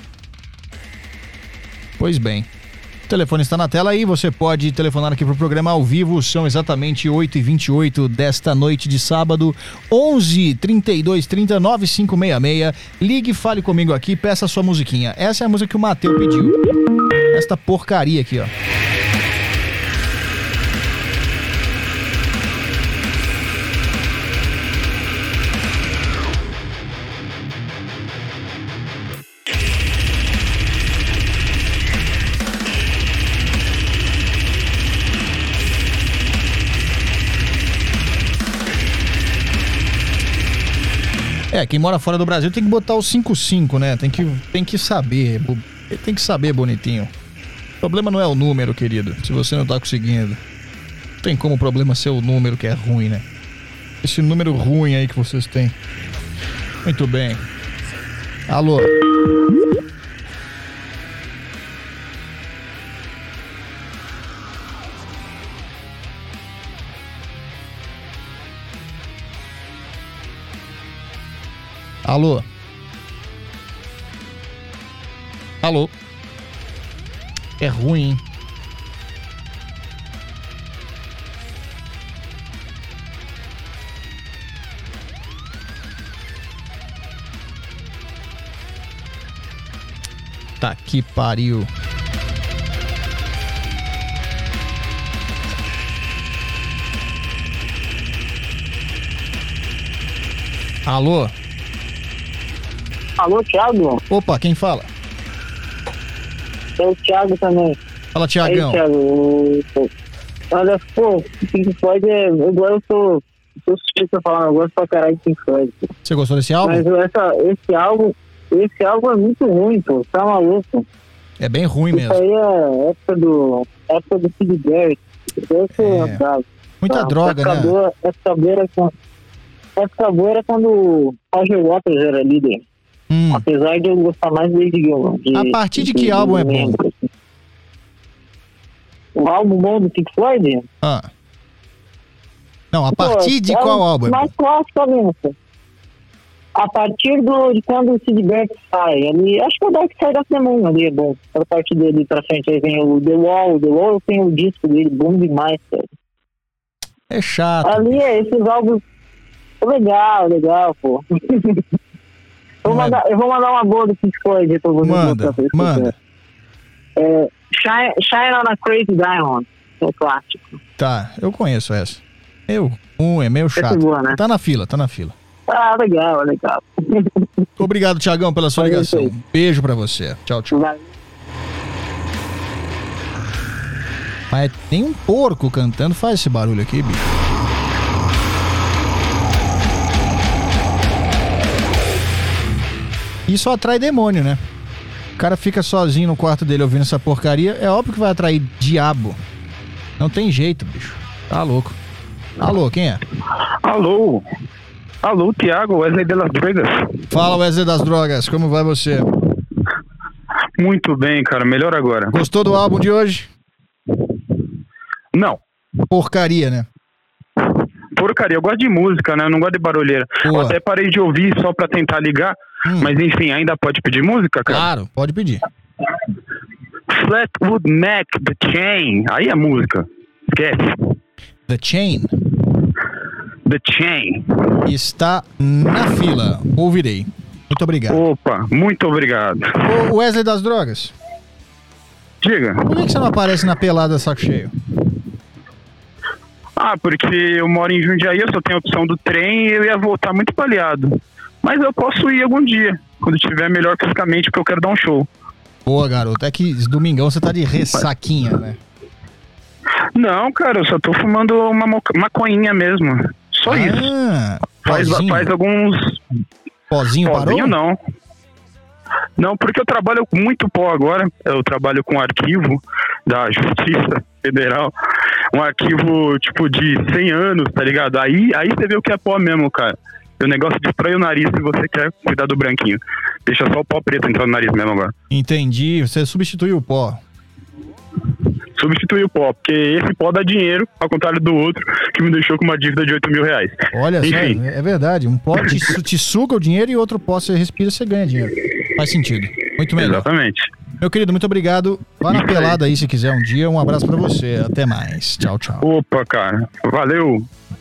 Pois bem. O telefone está na tela aí, você pode telefonar aqui pro programa ao vivo, são exatamente oito e vinte e oito desta noite de sábado, onze, trinta e dois, trinta, nove cinco seis seis, ligue, fale comigo aqui, peça a sua musiquinha. Essa é a música que o Matheus pediu. Esta porcaria aqui, ó. É, quem mora fora do Brasil tem que botar o cinco cinco, né? Tem que, tem que saber, tem que saber, bonitinho. O problema não é o número, querido, se você não tá conseguindo. Não tem como o problema ser o número que é ruim, né? Esse número ruim aí que vocês têm. Muito bem. Alô? Alô? Alô? É ruim, hein? Tá que pariu. Alô? Alô, Thiago? Opa, quem fala? É o Thiago também. Fala, Aí, Tiagão. Thiago, olha, pô, Pink Floyd é... Agora eu sou... Sou suspeito de falar, eu gosto pra caralho de Pink Floyd. Você gostou desse álbum? Mas essa, esse álbum... Esse álbum é muito ruim, pô. Tá maluco? É bem ruim Isso mesmo. aí é época do... Época do Sid Barrett. Esse É. é bravo. Muita Tá, droga, época né? boa, época boa era quando... Época boa era quando o Roger Waters era líder. Hum. Apesar de eu gostar mais do David Gilmour. de- A partir de que álbum é bom? membro, assim. O álbum bom do Pink Floyd? Ah. Não, a Pô, partir de é qual o álbum? é mais bom? clássico mesmo. A partir do, de quando o Sid Barrett sai. Ali, acho que o Dark Side of the Moon ali é bom. A partir dele pra frente aí vem o The Wall. The Wall tem o disco dele, bom demais, cara. É chato. Ali é esses álbuns. Legal, legal, pô. Eu vou, Não é- mandar, eu vou mandar uma boa do Pink Floyd pra você. Manda, pra você. manda. É, Shine, Shine on a Crazy Diamond. É um clássico. Tá, eu conheço essa. Eu, um, é meio chato. Essa é boa, né? Tá na fila, tá na fila. Ah, legal, legal. Obrigado, Tiagão, pela sua É isso ligação. aí. Um beijo pra você. Tchau, tchau. Vai. Mas tem um porco cantando, faz esse barulho aqui, bicho. Isso atrai demônio, né? O cara fica sozinho no quarto dele ouvindo essa porcaria, é óbvio que vai atrair diabo. Não tem jeito, bicho. Tá louco. Alô, quem é? Alô? Alô, Thiago, Wesley de Las Vegas. Fala, Wesley das Drogas, como vai você? Muito bem, cara, melhor agora. Gostou do álbum de hoje? Não, Porcaria, né? porcaria, eu gosto de música, né? Eu não gosto de barulheira. Eu Boa. até parei de ouvir só pra tentar ligar, Hum. mas enfim, ainda pode pedir música, cara? Claro, pode pedir. Fleetwood Mac, The Chain, aí é música. Esquece. The Chain The Chain. está na fila. Ouvirei. Muito obrigado. Opa, muito obrigado. Ô, Wesley das Drogas, Diga. Por que, que você não aparece na pelada saco cheio? Ah, porque eu moro em Jundiaí, eu só tenho a opção do trem e eu ia voltar muito baleado. Mas eu posso ir algum dia, quando estiver melhor fisicamente, porque eu quero dar um show. Boa, garoto. É que esse domingão você tá de ressaquinha, né? Não, cara, eu só tô fumando uma moca- maconhinha mesmo. Só ah, isso. Faz, Pozinho. faz alguns... Pozinho parou? Pozinho não. Não, porque eu trabalho com muito pó agora. Eu trabalho com arquivo da Justiça Federal. Um arquivo, tipo, de cem anos, tá ligado? Aí, aí você vê o que é pó mesmo, cara. O negócio destrói o nariz se você quer cuidar do branquinho. Deixa só o pó preto entrar no nariz mesmo agora. Entendi. Você substituiu o pó. Substitui o pó, porque esse pó dá dinheiro, ao contrário do outro, que me deixou com uma dívida de oito mil reais. Olha Enfim. só, é verdade. Um pó te, su- te suga o dinheiro e outro pó você respira e você ganha dinheiro. Faz sentido. Muito melhor. Exatamente. Meu querido, muito obrigado. Vá na Isso aí. pelada aí se quiser um dia. Um abraço pra você. Até mais. Tchau, tchau. Opa, cara. Valeu.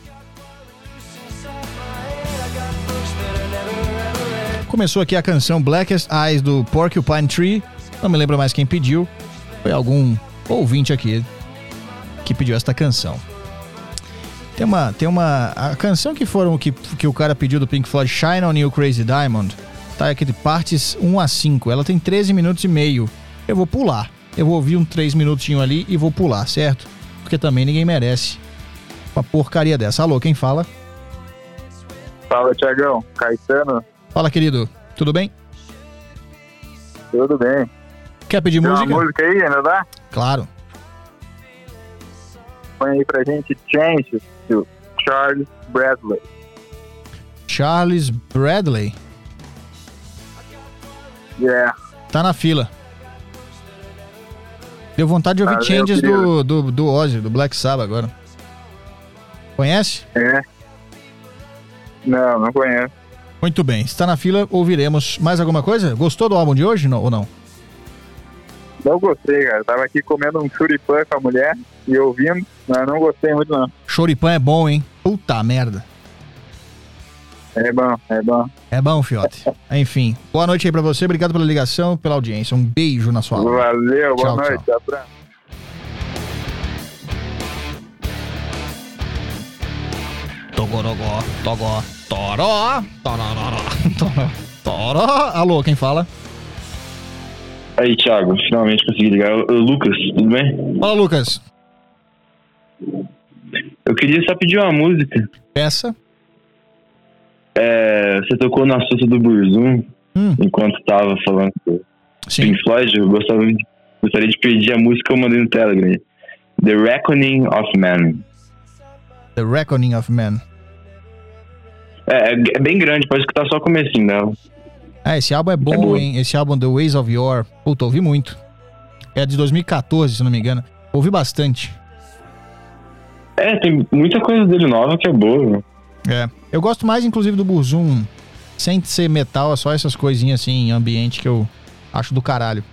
Começou aqui a canção Blackest Eyes do Porcupine Tree. Não me lembro mais quem pediu. Foi algum ouvinte aqui que pediu esta canção. Tem uma... Tem uma a canção que foram que, que o cara pediu do Pink Floyd, Shine on You Crazy Diamond, tá aqui de partes um a cinco. Ela tem treze minutos e meio. Eu vou pular. Eu vou ouvir um três minutinhos ali e vou pular, certo? Porque também ninguém merece uma porcaria dessa. Alô, quem fala? Fala, Thiagão. Caetano. Fala, querido. Tudo bem? Tudo bem. Quer pedir Tem música? uma música aí, ainda dá? Claro. Põe aí pra gente Change, do Charles Bradley. Charles Bradley. Yeah. Tá na fila. Deu vontade de ouvir Valeu, Changes querido. do, do, do Ozzy, do Black Sabbath agora. Conhece? É. Não, não conheço. Muito bem. Se tá na fila, ouviremos mais alguma coisa? Gostou do álbum de hoje não, ou não? Não gostei, cara. Tava aqui comendo um churipã com a mulher e ouvindo, mas não gostei muito, não. Choripan é bom, hein? Puta merda. É bom, é bom. É bom, fiote. Enfim, boa noite aí pra você. Obrigado pela ligação, pela audiência. Um beijo na sua alma. Valeu, boa Tchau, noite. tchau. Abraço. Togorogó, togó, toró, tororó, toró, toró. Alô, quem fala? Aí, Thiago, finalmente consegui ligar. Ô, Lucas, tudo bem? Fala, Lucas. Eu queria só pedir uma música. Peça. É, você tocou no assunto do Burzum, Hum. enquanto tava falando do Sim. Pink Floyd. Eu gostava de, gostaria de pedir a música que eu mandei no Telegram. The Reckoning of Man. The Reckoning of Man. É, é, é bem grande, pode escutar só o comecinho dela. Ah, esse álbum é bom, É bom. hein? Esse álbum The Ways of Yore. Puta, ouvi muito. É de dois mil e catorze, se não me engano. Ouvi bastante. É, tem muita coisa dele nova que é boa. Né? É. Eu gosto mais, inclusive, do Burzum. Sem ser metal, é só essas coisinhas assim, ambiente que eu acho do caralho.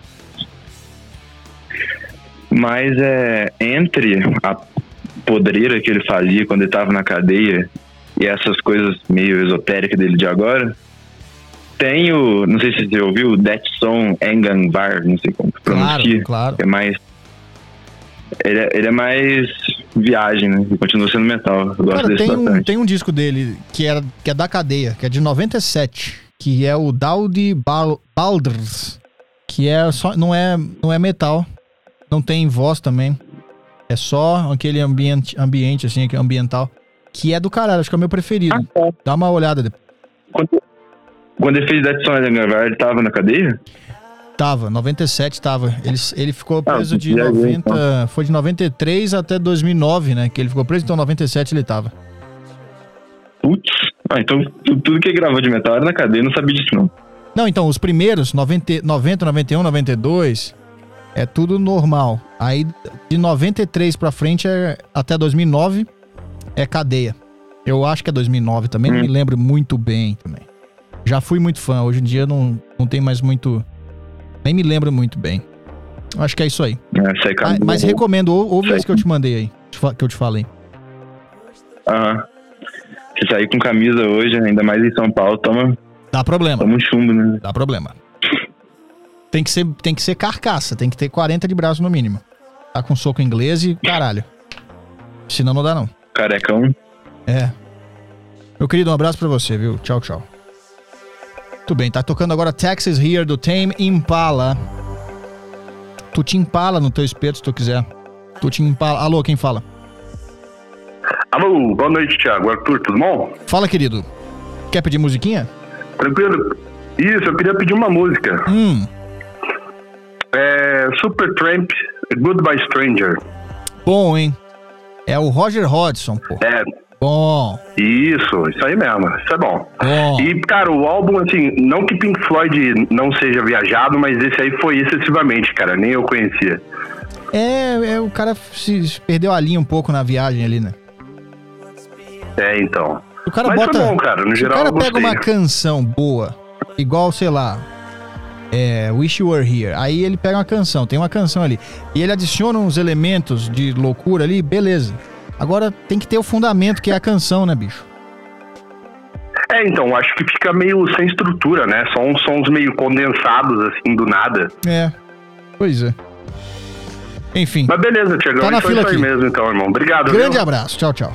Mas é entre a podreira que ele fazia quando ele tava na cadeia e essas coisas meio esotéricas dele de agora, tem o, não sei se você ouviu, o That Song Enganvar, não sei como pronuncia. Claro, claro. É mais, ele é, ele é mais viagem, né? Ele continua sendo metal. Eu gosto Cara, desse tem um, bastante. tem um disco dele que, era, que é da cadeia, que é de noventa e sete, que é o Daudi Bal- Balders, que é só, não, é, não é metal, não tem voz também, é só aquele ambiente, ambiente assim, aquele ambiental, que é do caralho, acho que é o meu preferido. Ah, tá. Dá uma olhada depois. Quando, quando ele fez That Song Enganvar, ele tava na cadeia? Tava, noventa e sete tava. Ele, ele ficou Ah, preso de já vi, noventa. então. Foi de noventa e três até dois mil e nove, né? Que ele ficou preso, então em noventa e sete ele tava. Putz. Ah, então tu- tudo que ele gravou de metal era na cadeia, eu não sabia disso não. Não, então, os primeiros, noventa, noventa, noventa e um, noventa e dois, é tudo normal. Aí de noventa e três pra frente, é, até dois mil e nove, é cadeia. Eu acho que é dois mil e nove também, não Hum. me lembro muito bem também. Já fui muito fã, hoje em dia não, não tem mais muito. Nem me lembro muito bem. Acho que é isso aí. É, sai Ah, caminho. mas recomendo, ou- ouve Sei. esse que eu te mandei aí, te fa- que eu te falei. Aham. Se sair com camisa hoje, ainda mais em São Paulo, toma, Dá problema, toma um chumbo, né? dá problema. Tem que ser, tem que ser carcaça, tem que ter quarenta de braço no mínimo. Tá com soco inglês e caralho. Senão não dá não. Carecão. É. Meu querido, um abraço pra você, viu? Tchau, tchau. Muito bem, tá tocando agora Texas Here do Tame Impala. Tu te empala no teu espeto se tu quiser. Tu te empala. Alô, quem fala? Alô, boa noite, Thiago. Arthur, tudo bom? Fala, querido. Quer pedir musiquinha? Tranquilo. Isso, eu queria pedir uma música. Hum. É Supertramp, Goodbye Stranger. Bom, hein? É o Roger Hodgson, pô. É. Bom. Isso, isso aí mesmo. Isso é bom. Bom. E, cara, o álbum, assim, não que Pink Floyd não seja viajado, mas esse aí foi excessivamente, cara. Nem eu conhecia. É, é o cara se, se perdeu a linha um pouco na viagem ali, né? É, então. O cara mas bota, foi bom, cara. No geral, o cara eu gostei. pega uma canção boa, igual, sei lá, é, Wish You Were Here. Aí ele pega uma canção, tem uma canção ali. E ele adiciona uns elementos de loucura ali, beleza. Agora tem que ter o fundamento, que é a canção, né, bicho? É, então, acho que fica meio sem estrutura, né? São uns sons meio condensados, assim, do nada. É, pois é. Enfim. Mas beleza, Tiagão. Tá na fila isso aí aqui. mesmo, então, irmão. Obrigado. Grande viu? abraço. Tchau, tchau.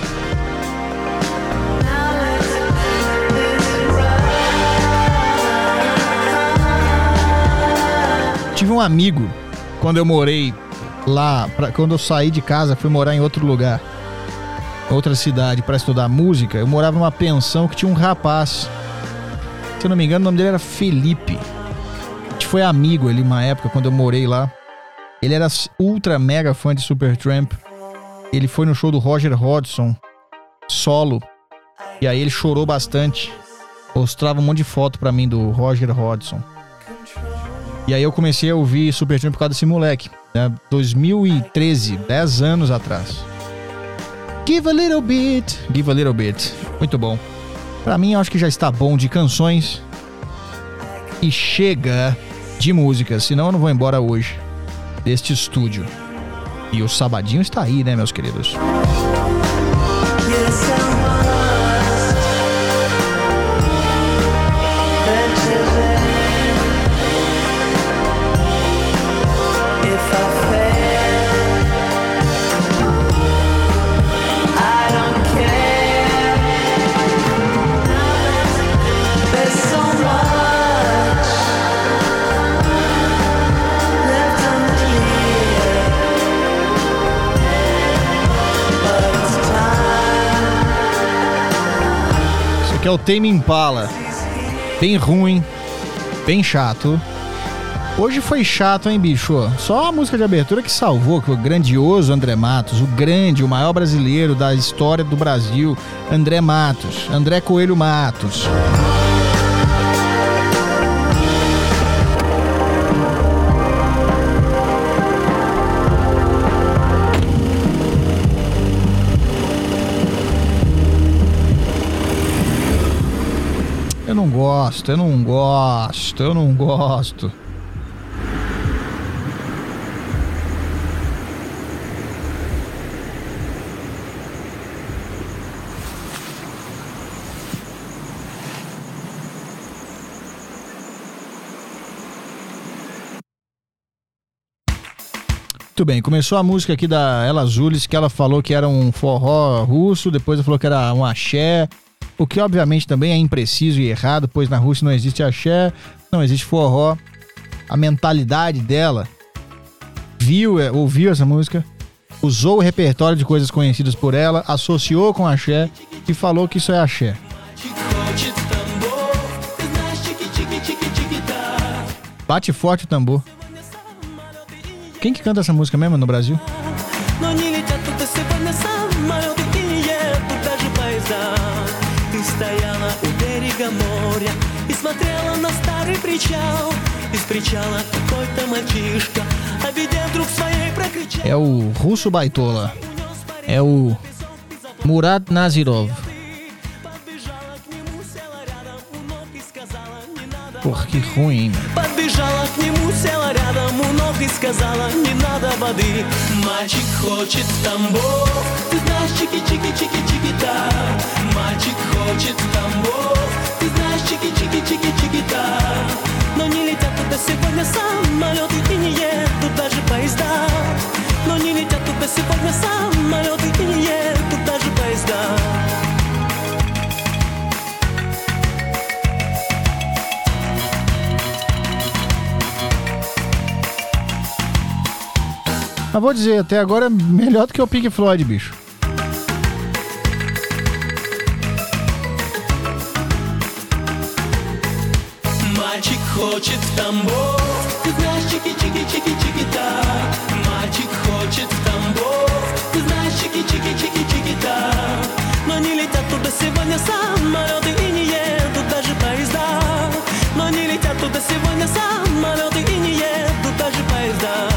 Tive um amigo, quando eu morei lá, pra, quando eu saí de casa, fui morar em outro lugar, outra cidade, pra estudar música. Eu morava numa pensão que tinha um rapaz, se eu não me engano, o nome dele era Felipe. A gente foi amigo ali uma época, quando eu morei lá. Ele era ultra mega fã de Supertramp. Ele foi no show do Roger Hodgson, solo, e aí ele chorou bastante. Mostrava um monte de foto pra mim do Roger Hodgson. E aí eu comecei a ouvir Supertramp por causa desse moleque, né? dois mil e treze, dez anos atrás. Give a little bit, give a little bit. Muito bom. Pra mim, eu acho que já está bom de canções. E chega de música, senão eu não vou embora hoje deste estúdio. E o sabadinho está aí, né, meus queridos? Que é o Tame Impala. Bem ruim, bem chato. Hoje foi chato, hein, bicho? Só a música de abertura que salvou, que o grandioso André Matos, o grande, o maior brasileiro da história do Brasil, André Matos, André Coelho Matos. Eu não gosto, eu não gosto, eu não gosto. Muito bem, começou a música aqui da Ela Azulis, que ela falou que era um forró russo, depois ela falou que era um axé. O que obviamente também é impreciso e errado, pois na Rússia não existe axé, não existe forró. A mentalidade dela viu, ouviu essa música, usou o repertório de coisas conhecidas por ela, associou com axé e falou que isso é axé. Bate forte o tambor. Quem que canta essa música mesmo no Brasil? Стояла у берега моря и смотрела на старый причал. Из причала какой-то мальчишка, а видя вдруг своей прокричал. É o Russo Baitola. É o Murat Nazirov. Porra, que ruim, hein, mano. Подбежала к нему, села рядом у ног и сказала: не надо воды, мальчик хочет Тамбов. Ты знаешь, чики-чики-чики-чики-та. Мальчик хочет Тамбов. Ты знаешь, чики-чики-чики-чики-та. Но не летят туда сегодня сегодня самолеты и не едут даже поезда. Но не летят туда сегодня самолеты и не едут даже поезда. Mas vou dizer, até agora é melhor do que o Pink Floyd, bicho. Мальчик хочет в Тамбов, ты знаешь, чики-чики-чики-чики-та. Мальчик хочет в Тамбов, ты знаешь, чики-чики-чики-чики-та. Но не летят туда сегодня самолеты и не едут даже поезда. Но не летят туда сегодня самолеты и не едут даже поезда.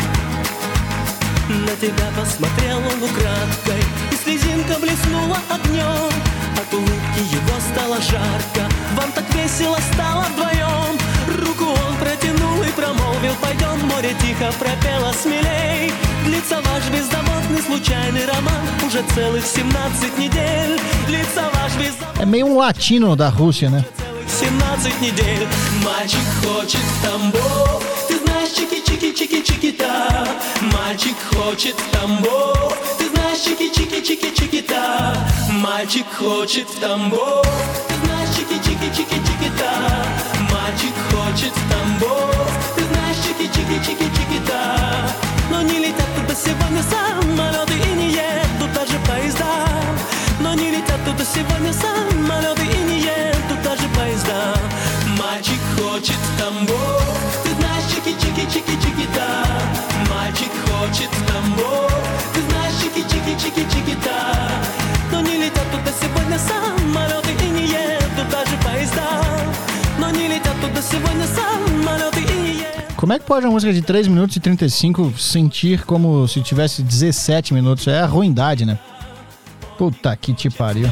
На тебя посмотрел он украдкой, и слезинка блеснула огнем. От улыбки его стало жарко, вам так весело стало вдвоем. Руку он протянул и промолвил: пойдем, море тихо пропело смелей. Длится ваш беззаботный случайный роман уже целых семнадцать недель. Длится ваш беззаботный... É meio um latino da Rússia, né? семнадцать недель. Мальчик хочет в Тамбов, ты знаешь, чики-чики-чики-чики-та. Мальчик хочет в Тамбов, ты знаешь, чики-чики-чики-чики-та. Мальчик хочет в Тамбов, ты знаешь, чики-чики-чики-чики-та. Мальчик хочет в Тамбов, ты знаешь, чики-чики-чики-чики-та. Но не летят туда сегодня самолеты и не едут даже поезда. Но не летят туда сегодня самолеты и не едут даже поезда. Мальчик хочет в Тамбов, ты знаешь, чики-чики-чики-чики-та. Мальчик хочет в Тамбов, ты знаешь, чики-чики-чики-чики-та. Но не летят туда сегодня самолеты и не едут даже поезда. Но не летят туда сегодня самолеты и не едут. Como é que pode uma música de três minutos e trinta e cinco sentir como se tivesse dezessete minutos? É a ruindade, né? Puta que te pariu.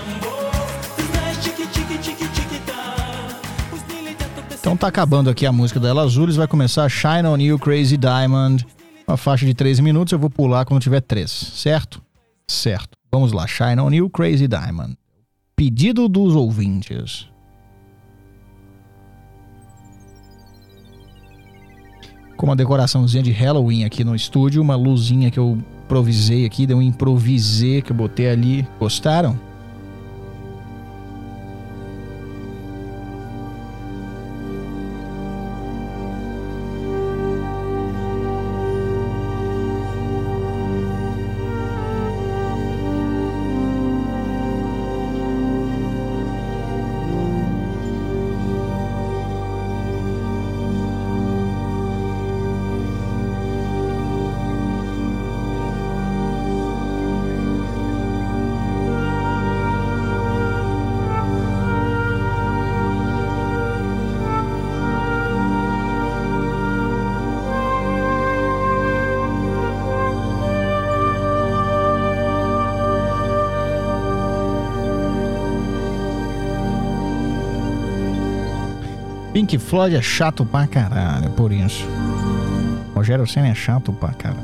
Então tá acabando aqui a música da Ela Azules. Vai começar Shine On You, Crazy Diamond. Uma faixa de treze minutos. Eu vou pular quando tiver três, certo? Certo. Vamos lá. Shine On You, Crazy Diamond. Pedido dos ouvintes. Com uma decoraçãozinha de Halloween aqui no estúdio. Uma luzinha que eu improvisei aqui. Deu um improvisê que eu botei ali. Gostaram? Pink Floyd é chato pra caralho, por isso. Rogério Ceni é chato pra caralho.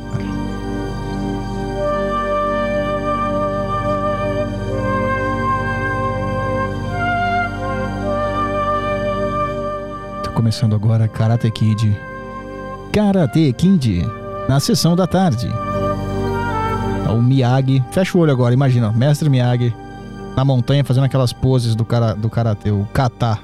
Tá começando agora Karate Kid. Karate Kid, na sessão da tarde. O Miyagi, fecha o olho agora, imagina, mestre Miyagi na montanha fazendo aquelas poses do, cara, do Karate, o kata.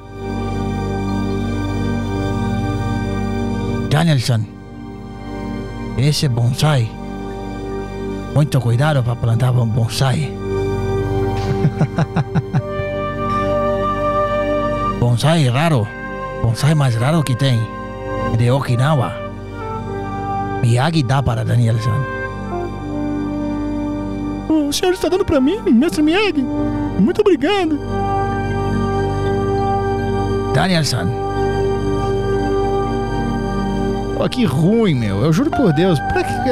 Danielson, esse bonsai, muito cuidado para plantar um bonsai. Bonsai raro, bonsai mais raro que tem, de Okinawa. Miyagi dá para Danielson. Oh, o senhor está dando para mim, mestre Miyagi? Muito obrigado. Danielson. Oh, que ruim, meu. Eu juro por Deus. Pra que...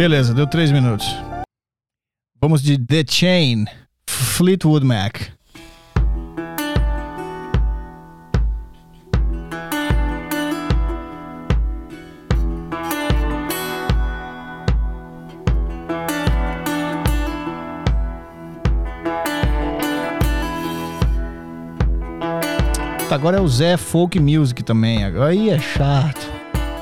Beleza, deu três minutos. Vamos de The Chain, Fleetwood Mac. Agora é o Zé Folk Music também. Agora aí é chato.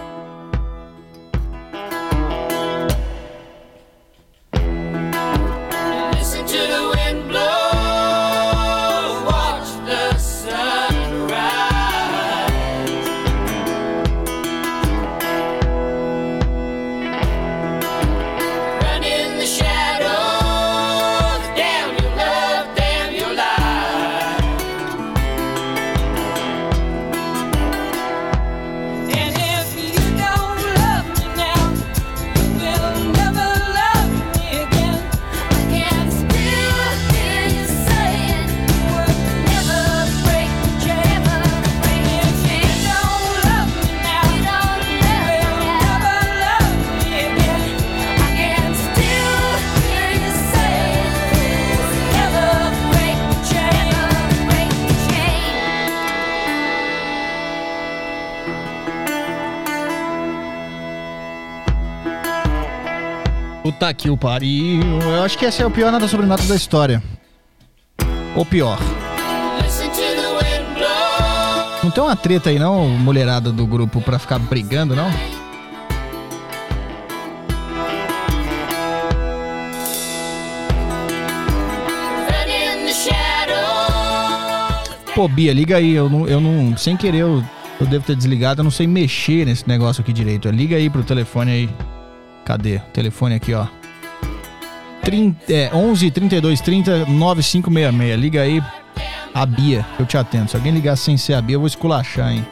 Puta que o pariu. Eu acho que essa é a pior nada sobre nada da história. Ou pior. Não tem uma treta aí não, mulherada do grupo, pra ficar brigando, não? Pô, Bia, liga aí. Eu não, eu não sem querer, eu, eu devo ter desligado. Eu não sei mexer nesse negócio aqui direito. Liga aí pro telefone aí. Cadê? O telefone aqui, ó. trinta, é, onze, trinta e dois, trinta, nove cinco seis seis. Liga aí, a Bia, eu te atendo. Se alguém ligar sem ser a Bia, eu vou esculachar, hein?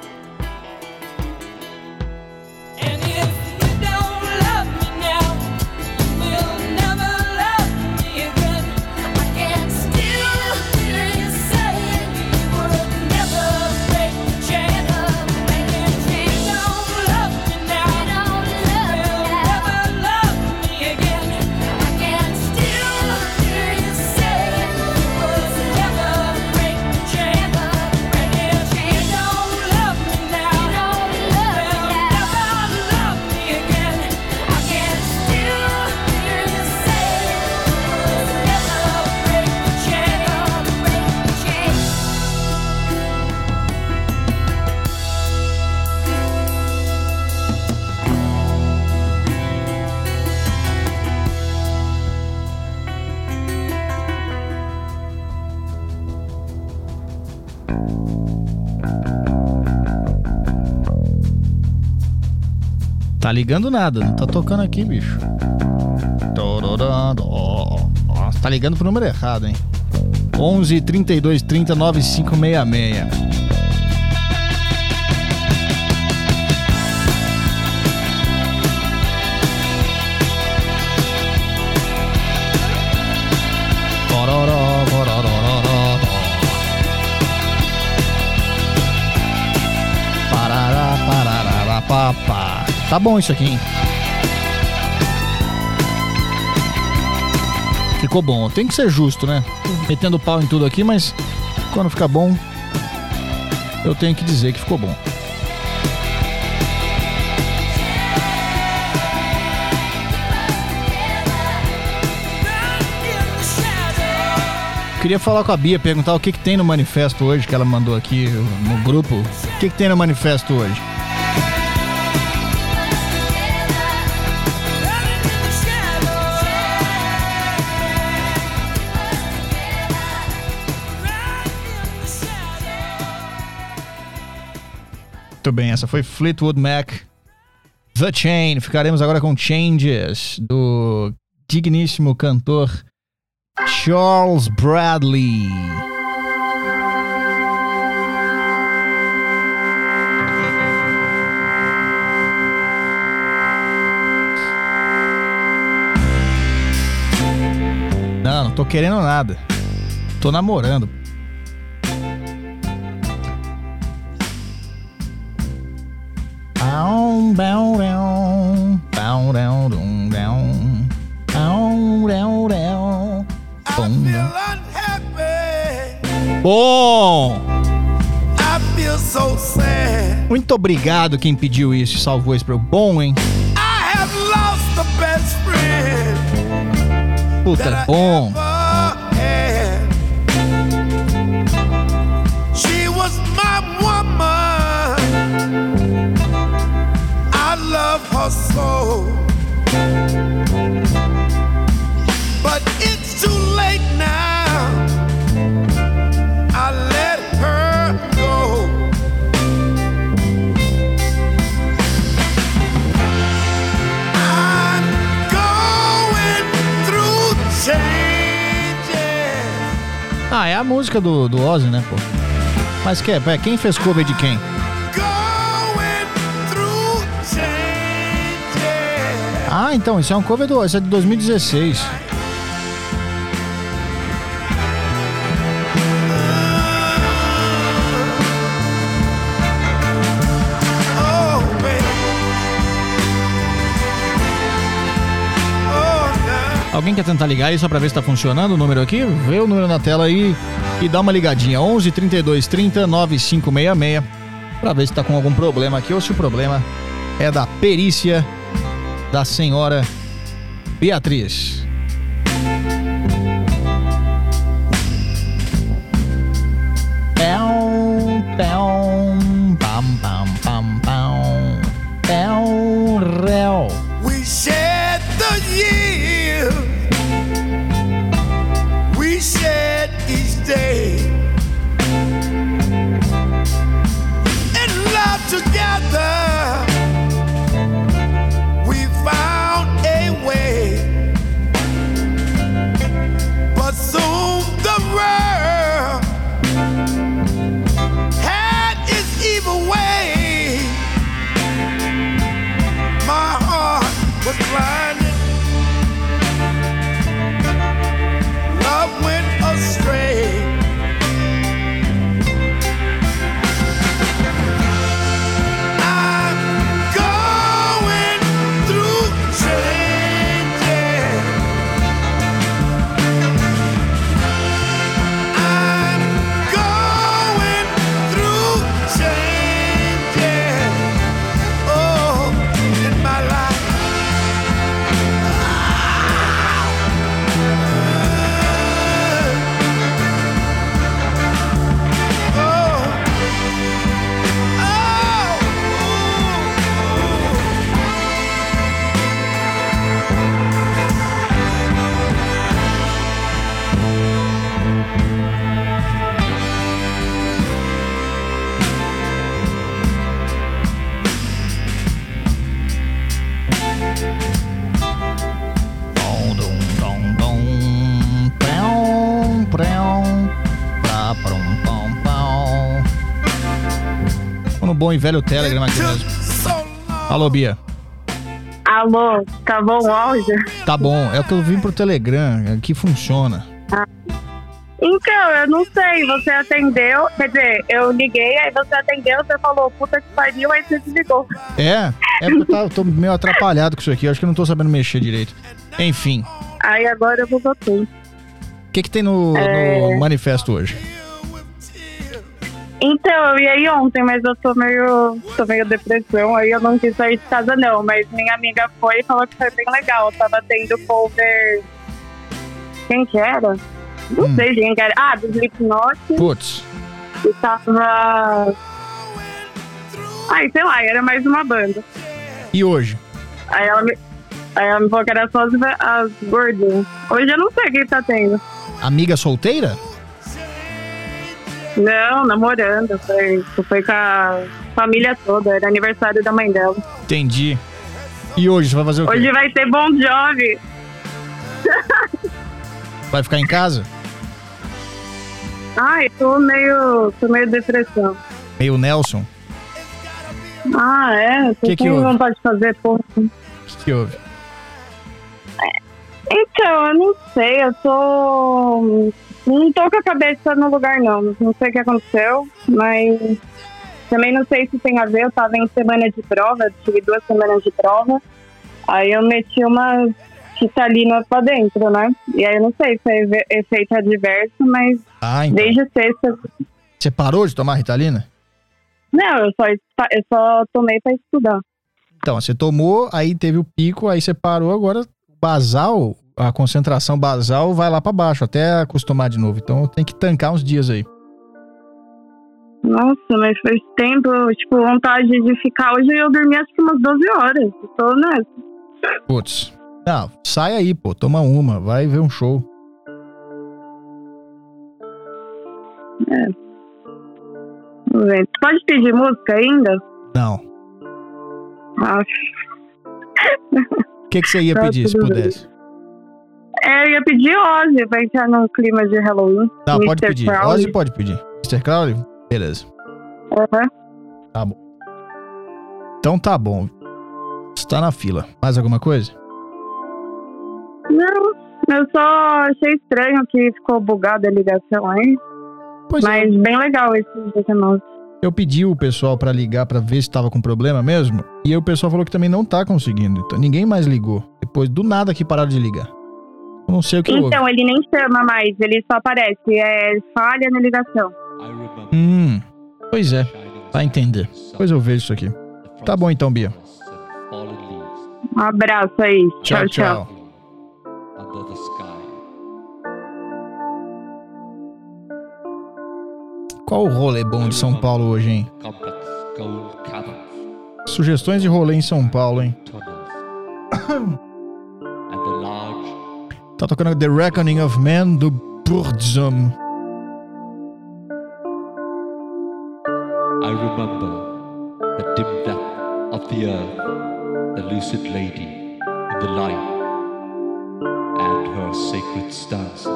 Tá ligando nada, não tá tocando aqui, bicho. Nossa, tá ligando pro número errado, hein? onze, trinta e dois, trinta, nove cinco seis seis. Parará, parará, papá. Tá bom isso aqui, hein? Ficou bom. Tem que ser justo, né? Metendo pau em tudo aqui, mas quando fica bom, eu tenho que dizer que ficou bom. Queria falar com a Bia, perguntar o que, que tem no manifesto hoje, que ela mandou aqui no grupo. O que, que tem no manifesto hoje? Muito bem, essa foi Fleetwood Mac, The Chain. Ficaremos agora com Changes, do digníssimo cantor Charles Bradley. Não, não tô querendo nada. Tô namorando. Down, down, down, down, down, down. Bom, né? Bom! Muito obrigado quem pediu isso e salvou esse pro bom, hein? Puta, bom. She was my woman. I love her so. But it's too late now. I let her go. I'm going through changes. Ah, é a música do, do Ozzy, né, pô? Mas que, é, quem fez cover de quem? Ah, então, isso é um cover do, isso é de dois mil e dezesseis. Alguém quer tentar ligar aí só pra ver se tá funcionando o número aqui? Vê o número na tela aí e dá uma ligadinha. onze, trinta e dois, trinta, noventa e cinco sessenta e seis pra ver se tá com algum problema aqui ou se o problema é da perícia da senhora Beatriz. Pão, pão, pam, pam, pam, pam, pão, réu. We shed the years, we shed each day, and love together. We found a way, but soon the world had its evil way. My heart was blinded, love went astray. I'm going through changes. I'm going through changes. Oh, in my life. No bom e velho Telegram aqui mesmo. Alô, Bia. Alô, tá bom o áudio? Tá bom, é o que eu vim pro Telegram, aqui funciona. Ah. Então, eu não sei, você atendeu, quer dizer, eu liguei, aí você atendeu, você falou, puta que pariu, aí você desligou. É, é porque eu, tá, eu tô meio atrapalhado com isso aqui, eu acho que eu não tô sabendo mexer direito. Enfim. Aí agora eu vou botar. O que que tem no, é... no manifesto hoje? Então, eu ia ir ontem, mas eu tô meio, tô meio depressão, aí eu não quis sair de casa não, mas minha amiga foi e falou que foi bem legal, tava tendo cover... Quem que era? Não hum. sei quem que era. Ah, do Slipknot. Putz. E tava... Ai, sei lá, era mais uma banda. E hoje? Aí ela me, aí ela me falou que era só as, as gordinhas. Hoje eu não sei quem tá tendo. Amiga solteira? Não, namorando. Foi, foi com a família toda. Era aniversário da mãe dela. Entendi. E hoje você vai fazer o quê? Hoje vai ter Bon Jovi. Vai ficar em casa? Ai, tô meio, tô meio depressão. Meio Nelson? Ah, é? Tô que sem que vontade de fazer, porra. O que que houve? Então, eu não sei, eu tô... Não tô com a cabeça no lugar, não. Não sei o que aconteceu, mas também não sei se tem a ver. Eu tava em semana de prova, tive duas semanas de prova. Aí eu meti umas Ritalina pra dentro, né? E aí eu não sei se é efe- efeito adverso, mas Ah, então. desde sexta... Você parou de tomar Ritalina? Não, eu só, eu só tomei pra estudar. Então, você tomou, aí teve o pico, aí você parou, agora o basal, a concentração basal vai lá pra baixo, até acostumar de novo. Então tem que tancar uns dias aí. Nossa, mas faz tempo, tipo, vontade de ficar. Hoje eu dormi acho que umas doze horas. Eu tô nessa. Putz. Não, sai aí, pô, toma uma, vai ver um show. É. Vamos ver. Tu pode pedir música ainda? Não. Ah. O que, que você ia Tá, pedir, se tudo pudesse? É, eu ia pedir Ozzy, pra entrar num clima de Halloween. Não, pode mister pedir. Crowley. Ozzy pode pedir. mister Crowley? Beleza. Uhum. Tá bom. Então tá bom. Está na fila. Mais alguma coisa? Não, eu só achei estranho que ficou bugada a ligação aí. Pois mas é. bem legal esse dezenove. Eu pedi o pessoal pra ligar pra ver se tava com problema mesmo. E aí o pessoal falou que também não tá conseguindo. Então ninguém mais ligou. Depois do nada que pararam de ligar. Eu não sei o que houve. Então, ele nem chama mais, ele só aparece. É falha na ligação. Hum, pois é. Vai entender. Depois eu vejo isso aqui. Tá bom então, Bia. Um abraço aí. Tchau, Tchau, tchau. tchau. Qual o rolê bom de São Paulo hoje, hein? Sugestões de rolê em São Paulo, hein? Tá tocando The Reckoning of Man do Burzum. I remember the dim depth of the earth, the lucid lady in the light, and her sacred stance.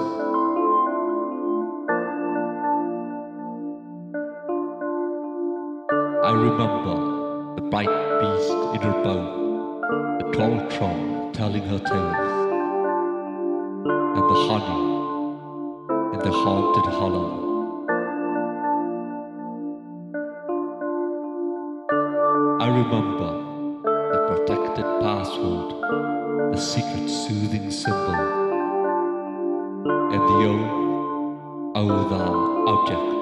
I remember the bright beast in her bow, the tall troll telling her tales, and the honey in the haunted hollow. I remember the protected password, the secret soothing symbol, and the oh, oh thou object.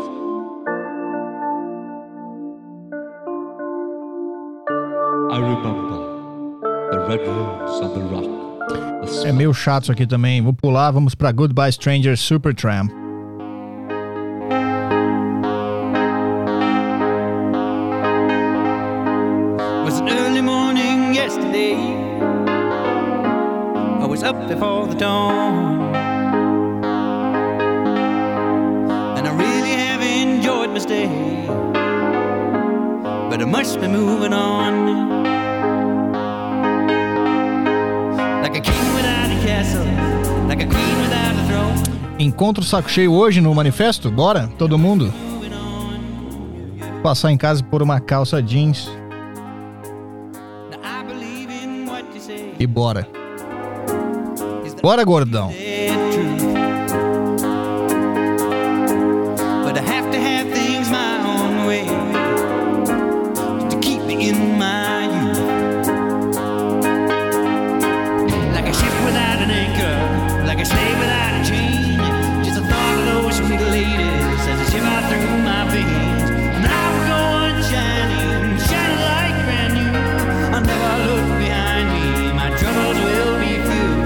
I remember the red runes on the rock. The É meio chato isso aqui também. Vou pular, vamos pra Goodbye Stranger Supertramp. Was an early morning yesterday. I was up before the dawn, and I really have enjoyed my stay, but I must be moving on. Like a king without a castle, like a queen without a throne. Encontro saco cheio hoje no manifesto? Bora? Todo mundo? Passar em casa por uma calça jeans. E bora. Bora, gordão. But I have to have things my own way to keep me in my youth. Like a ship without an anchor, like a slave without a chain. Just the thought of those sweet ladies as they shiver through my veins. And I will go on shining, shining like brand new. I'll never look behind me, my troubles will be few.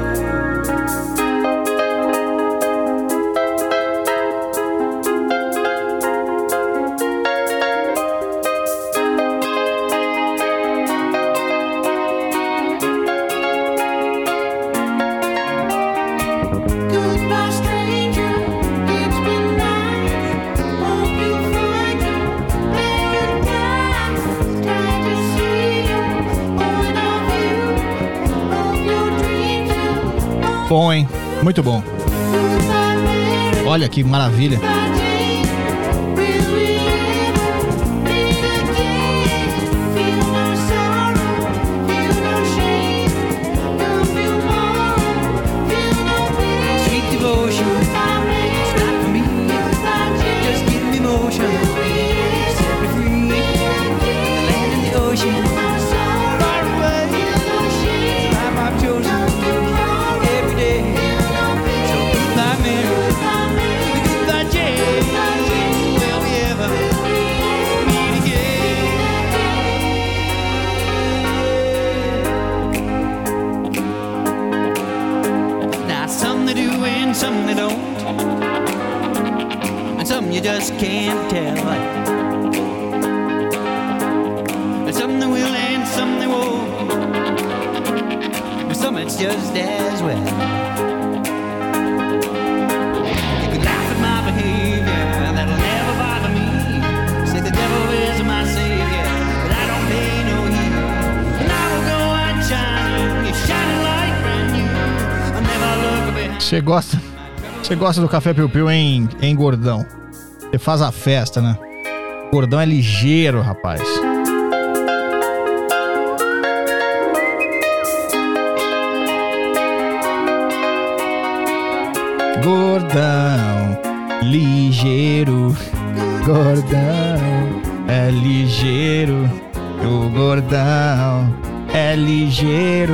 Goodbye, stranger. It's been nice. Hope you find your paradise. Glad to see you. Point of view of your dreams. Bom, hein? Muito bom. Olha que maravilha. Will we ever meet again? Feel no sorrow, feel no shame. Don't feel more, feel no pain. Sweet devotion, it's not for me. Just give me motion, set me free. The land and the ocean, far away. It's the life I've chosen. you just can't tell. And some they will and some they won't. But some it's just as well. You can laugh at my behavior, that'll never bother me. Say the devil is my savior, but I don't pay no heed. And I will go out shining, you're shining like brand new. I never look behind. Você gosta, você gosta do Café Piu Piu, hein, hein, gordão? Você faz a festa, né? O gordão é ligeiro, rapaz. Gordão, ligeiro. Gordão é ligeiro. O gordão é ligeiro.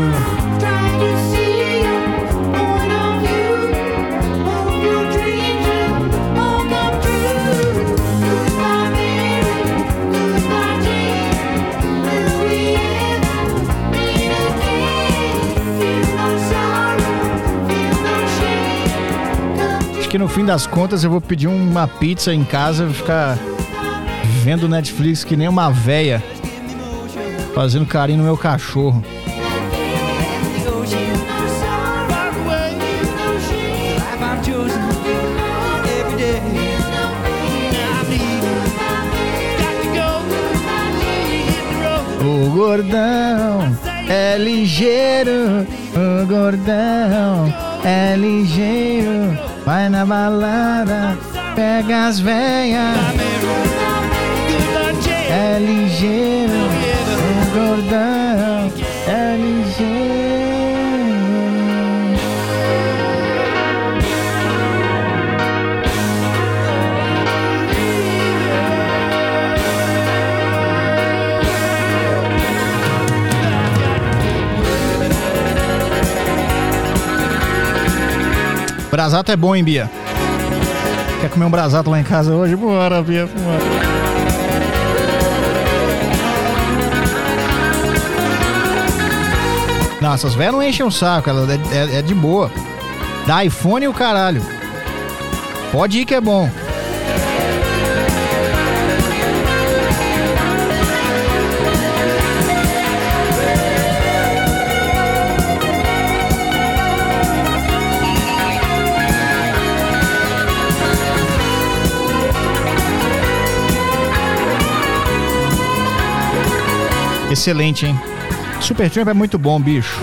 Que no fim das contas eu vou pedir uma pizza em casa e ficar vendo Netflix que nem uma véia, fazendo carinho no meu cachorro. O gordão é ligeiro, o gordão é ligeiro. Vai na balada, pega as veias. É ligeiro, o gordão é ligeiro. Brasato é bom, hein, Bia? Quer comer um brasato lá em casa hoje? Bora, Bia, bora. Não, essas velhas não enchem o saco, ela é, é, é de boa. Dá iPhone e o caralho. Pode ir que é bom. Excelente, hein? Supertramp é muito bom, bicho.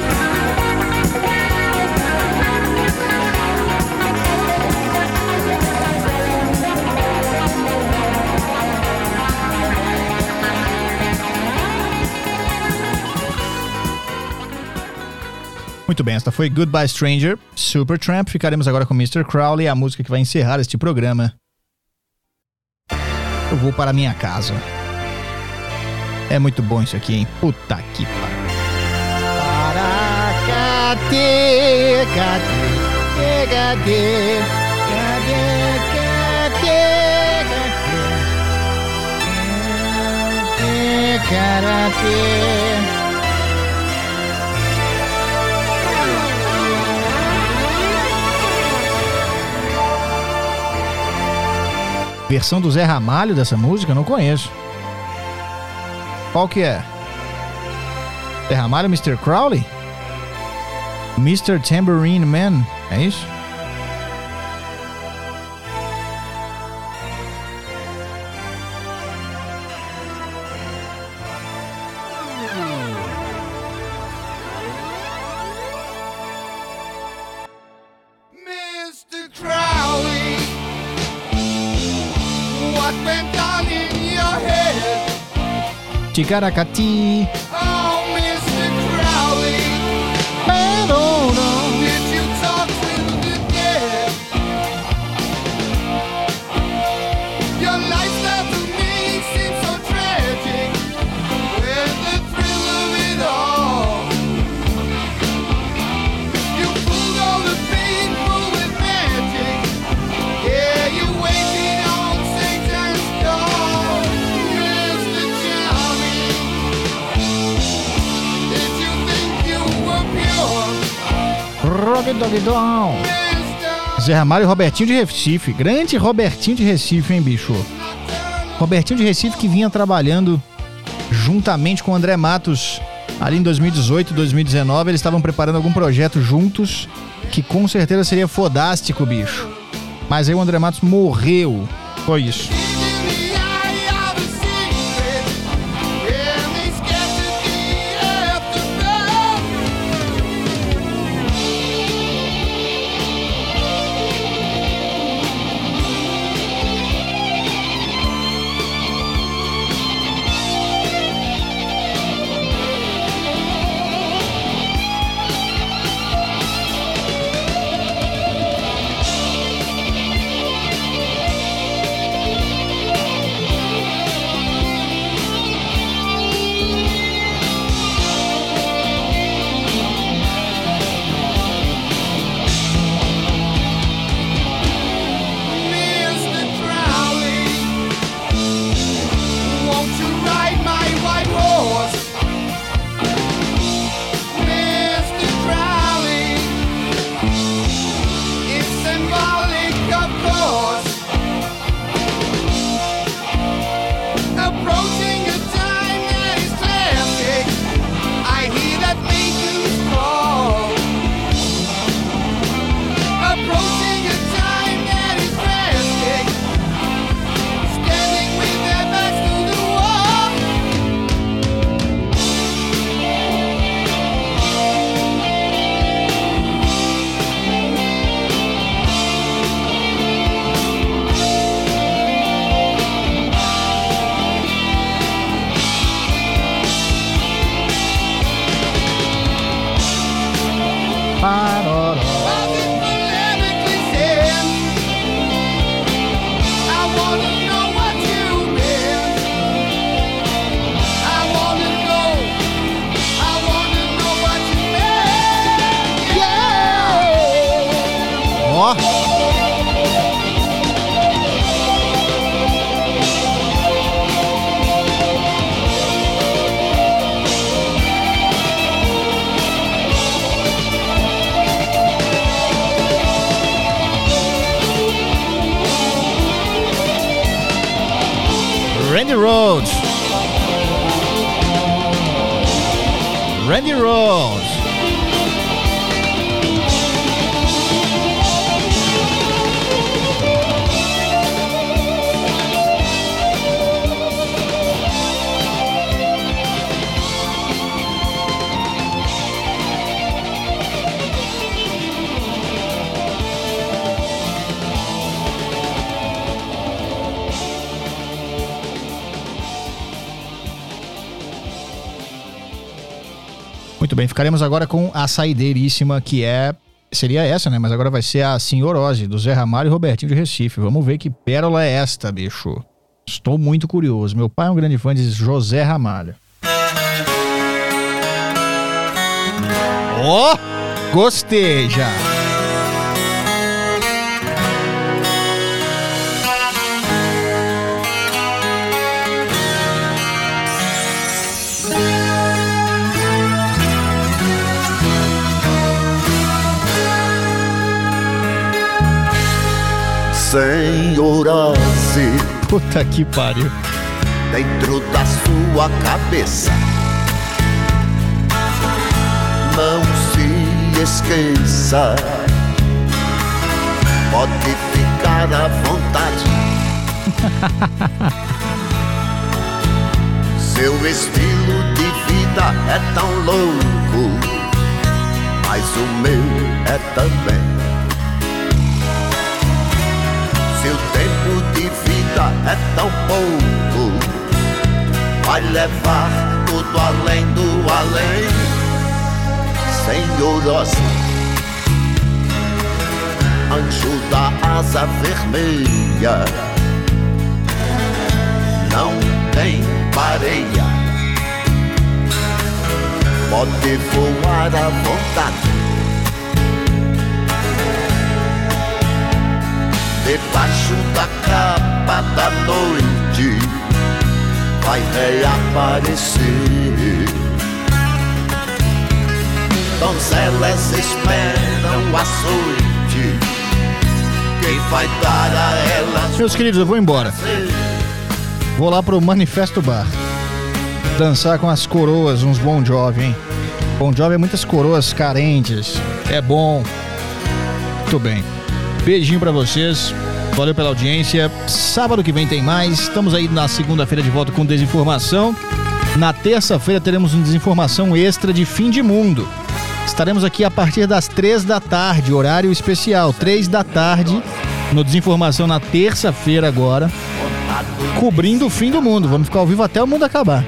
Muito bem, esta foi Goodbye Stranger, Supertramp. Ficaremos agora com mister Crowley, a música que vai encerrar este programa. Eu vou para minha casa. É muito bom isso aqui, hein? Puta que pariu. Cadê, cadê, cadê, cadê, cadê, cadê, cadê, versão do Zé Ramalho dessa música? Eu não conheço. Qual que é? Zé Ramalho, mister Crowley? mister Tambourine Man, é isso? mister Crowley, what went on in your head? Ticaracati. Oh, mister Crowley, did you talk to the dead? Your lifestyle to me seems so tragic. Where's the thrill of it all? You fooled all the people with magic. Yeah, you're waiting on Satan's door, mister Charming. Did you think you were pure? Rock Doggy Down. Zé Ramalho e Robertinho de Recife. Grande Robertinho de Recife, hein, bicho? Robertinho de Recife que vinha trabalhando juntamente com o André Matos ali em dois mil e dezoito, dois mil e dezenove. Eles estavam preparando algum projeto juntos que com certeza seria fodástico, bicho. Mas aí o André Matos morreu. Foi isso. Randy Rhoads. Randy Rhoads. Muito bem, ficaremos agora com a saideiríssima, que é... Seria essa, né? Mas agora vai ser a Senhorose, do Zé Ramalho e Robertinho de Recife. Vamos ver que pérola é esta, bicho. Estou muito curioso. Meu pai é um grande fã de José Ramalho. Ó! Oh, gostei já! Senhorose, puta que pariu. Dentro da sua cabeça não se esqueça, pode ficar à vontade. Seu estilo de vida é tão louco, mas o meu é também. Seu tempo de vida é tão pouco, vai levar tudo além do além. Senhorose, anjo da asa vermelha, não tem pareia, pode voar à vontade. Debaixo da capa da noite vai reaparecer. Donzelas esperam açoite, que vai dar a elas. Meus queridos, eu vou embora. Vou lá pro Manifesto Bar. Dançar com as coroas, uns Bon Jovi, hein? Bon Jovi é muitas coroas carentes. É bom. Muito bem. Beijinho pra vocês. Valeu pela audiência. Sábado que vem tem mais. Estamos aí na segunda-feira de volta com Desinformação. Na terça-feira teremos uma Desinformação extra de fim de mundo. Estaremos aqui a partir das três da tarde, horário especial, três da tarde, no Desinformação na terça-feira agora, cobrindo o fim do mundo. Vamos ficar ao vivo até o mundo acabar.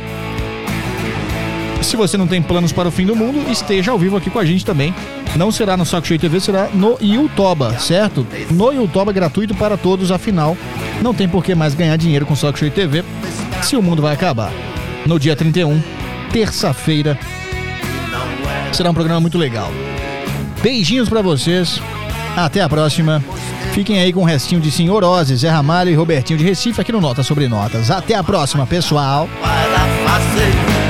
Se você não tem planos para o fim do mundo, esteja ao vivo aqui com a gente também. Não será no Saco Cheio T V, será no YouTube, certo? No YouTube, gratuito para todos, afinal, não tem por que mais ganhar dinheiro com o Saco Cheio T V se o mundo vai acabar. No dia trinta e um, terça-feira, será um programa muito legal. Beijinhos pra vocês, até a próxima. Fiquem aí com o restinho de Senhor Ozzy, Zé Ramalho e Robertinho de Recife aqui no Nota Sobre Notas. Até a próxima, pessoal. Para fazer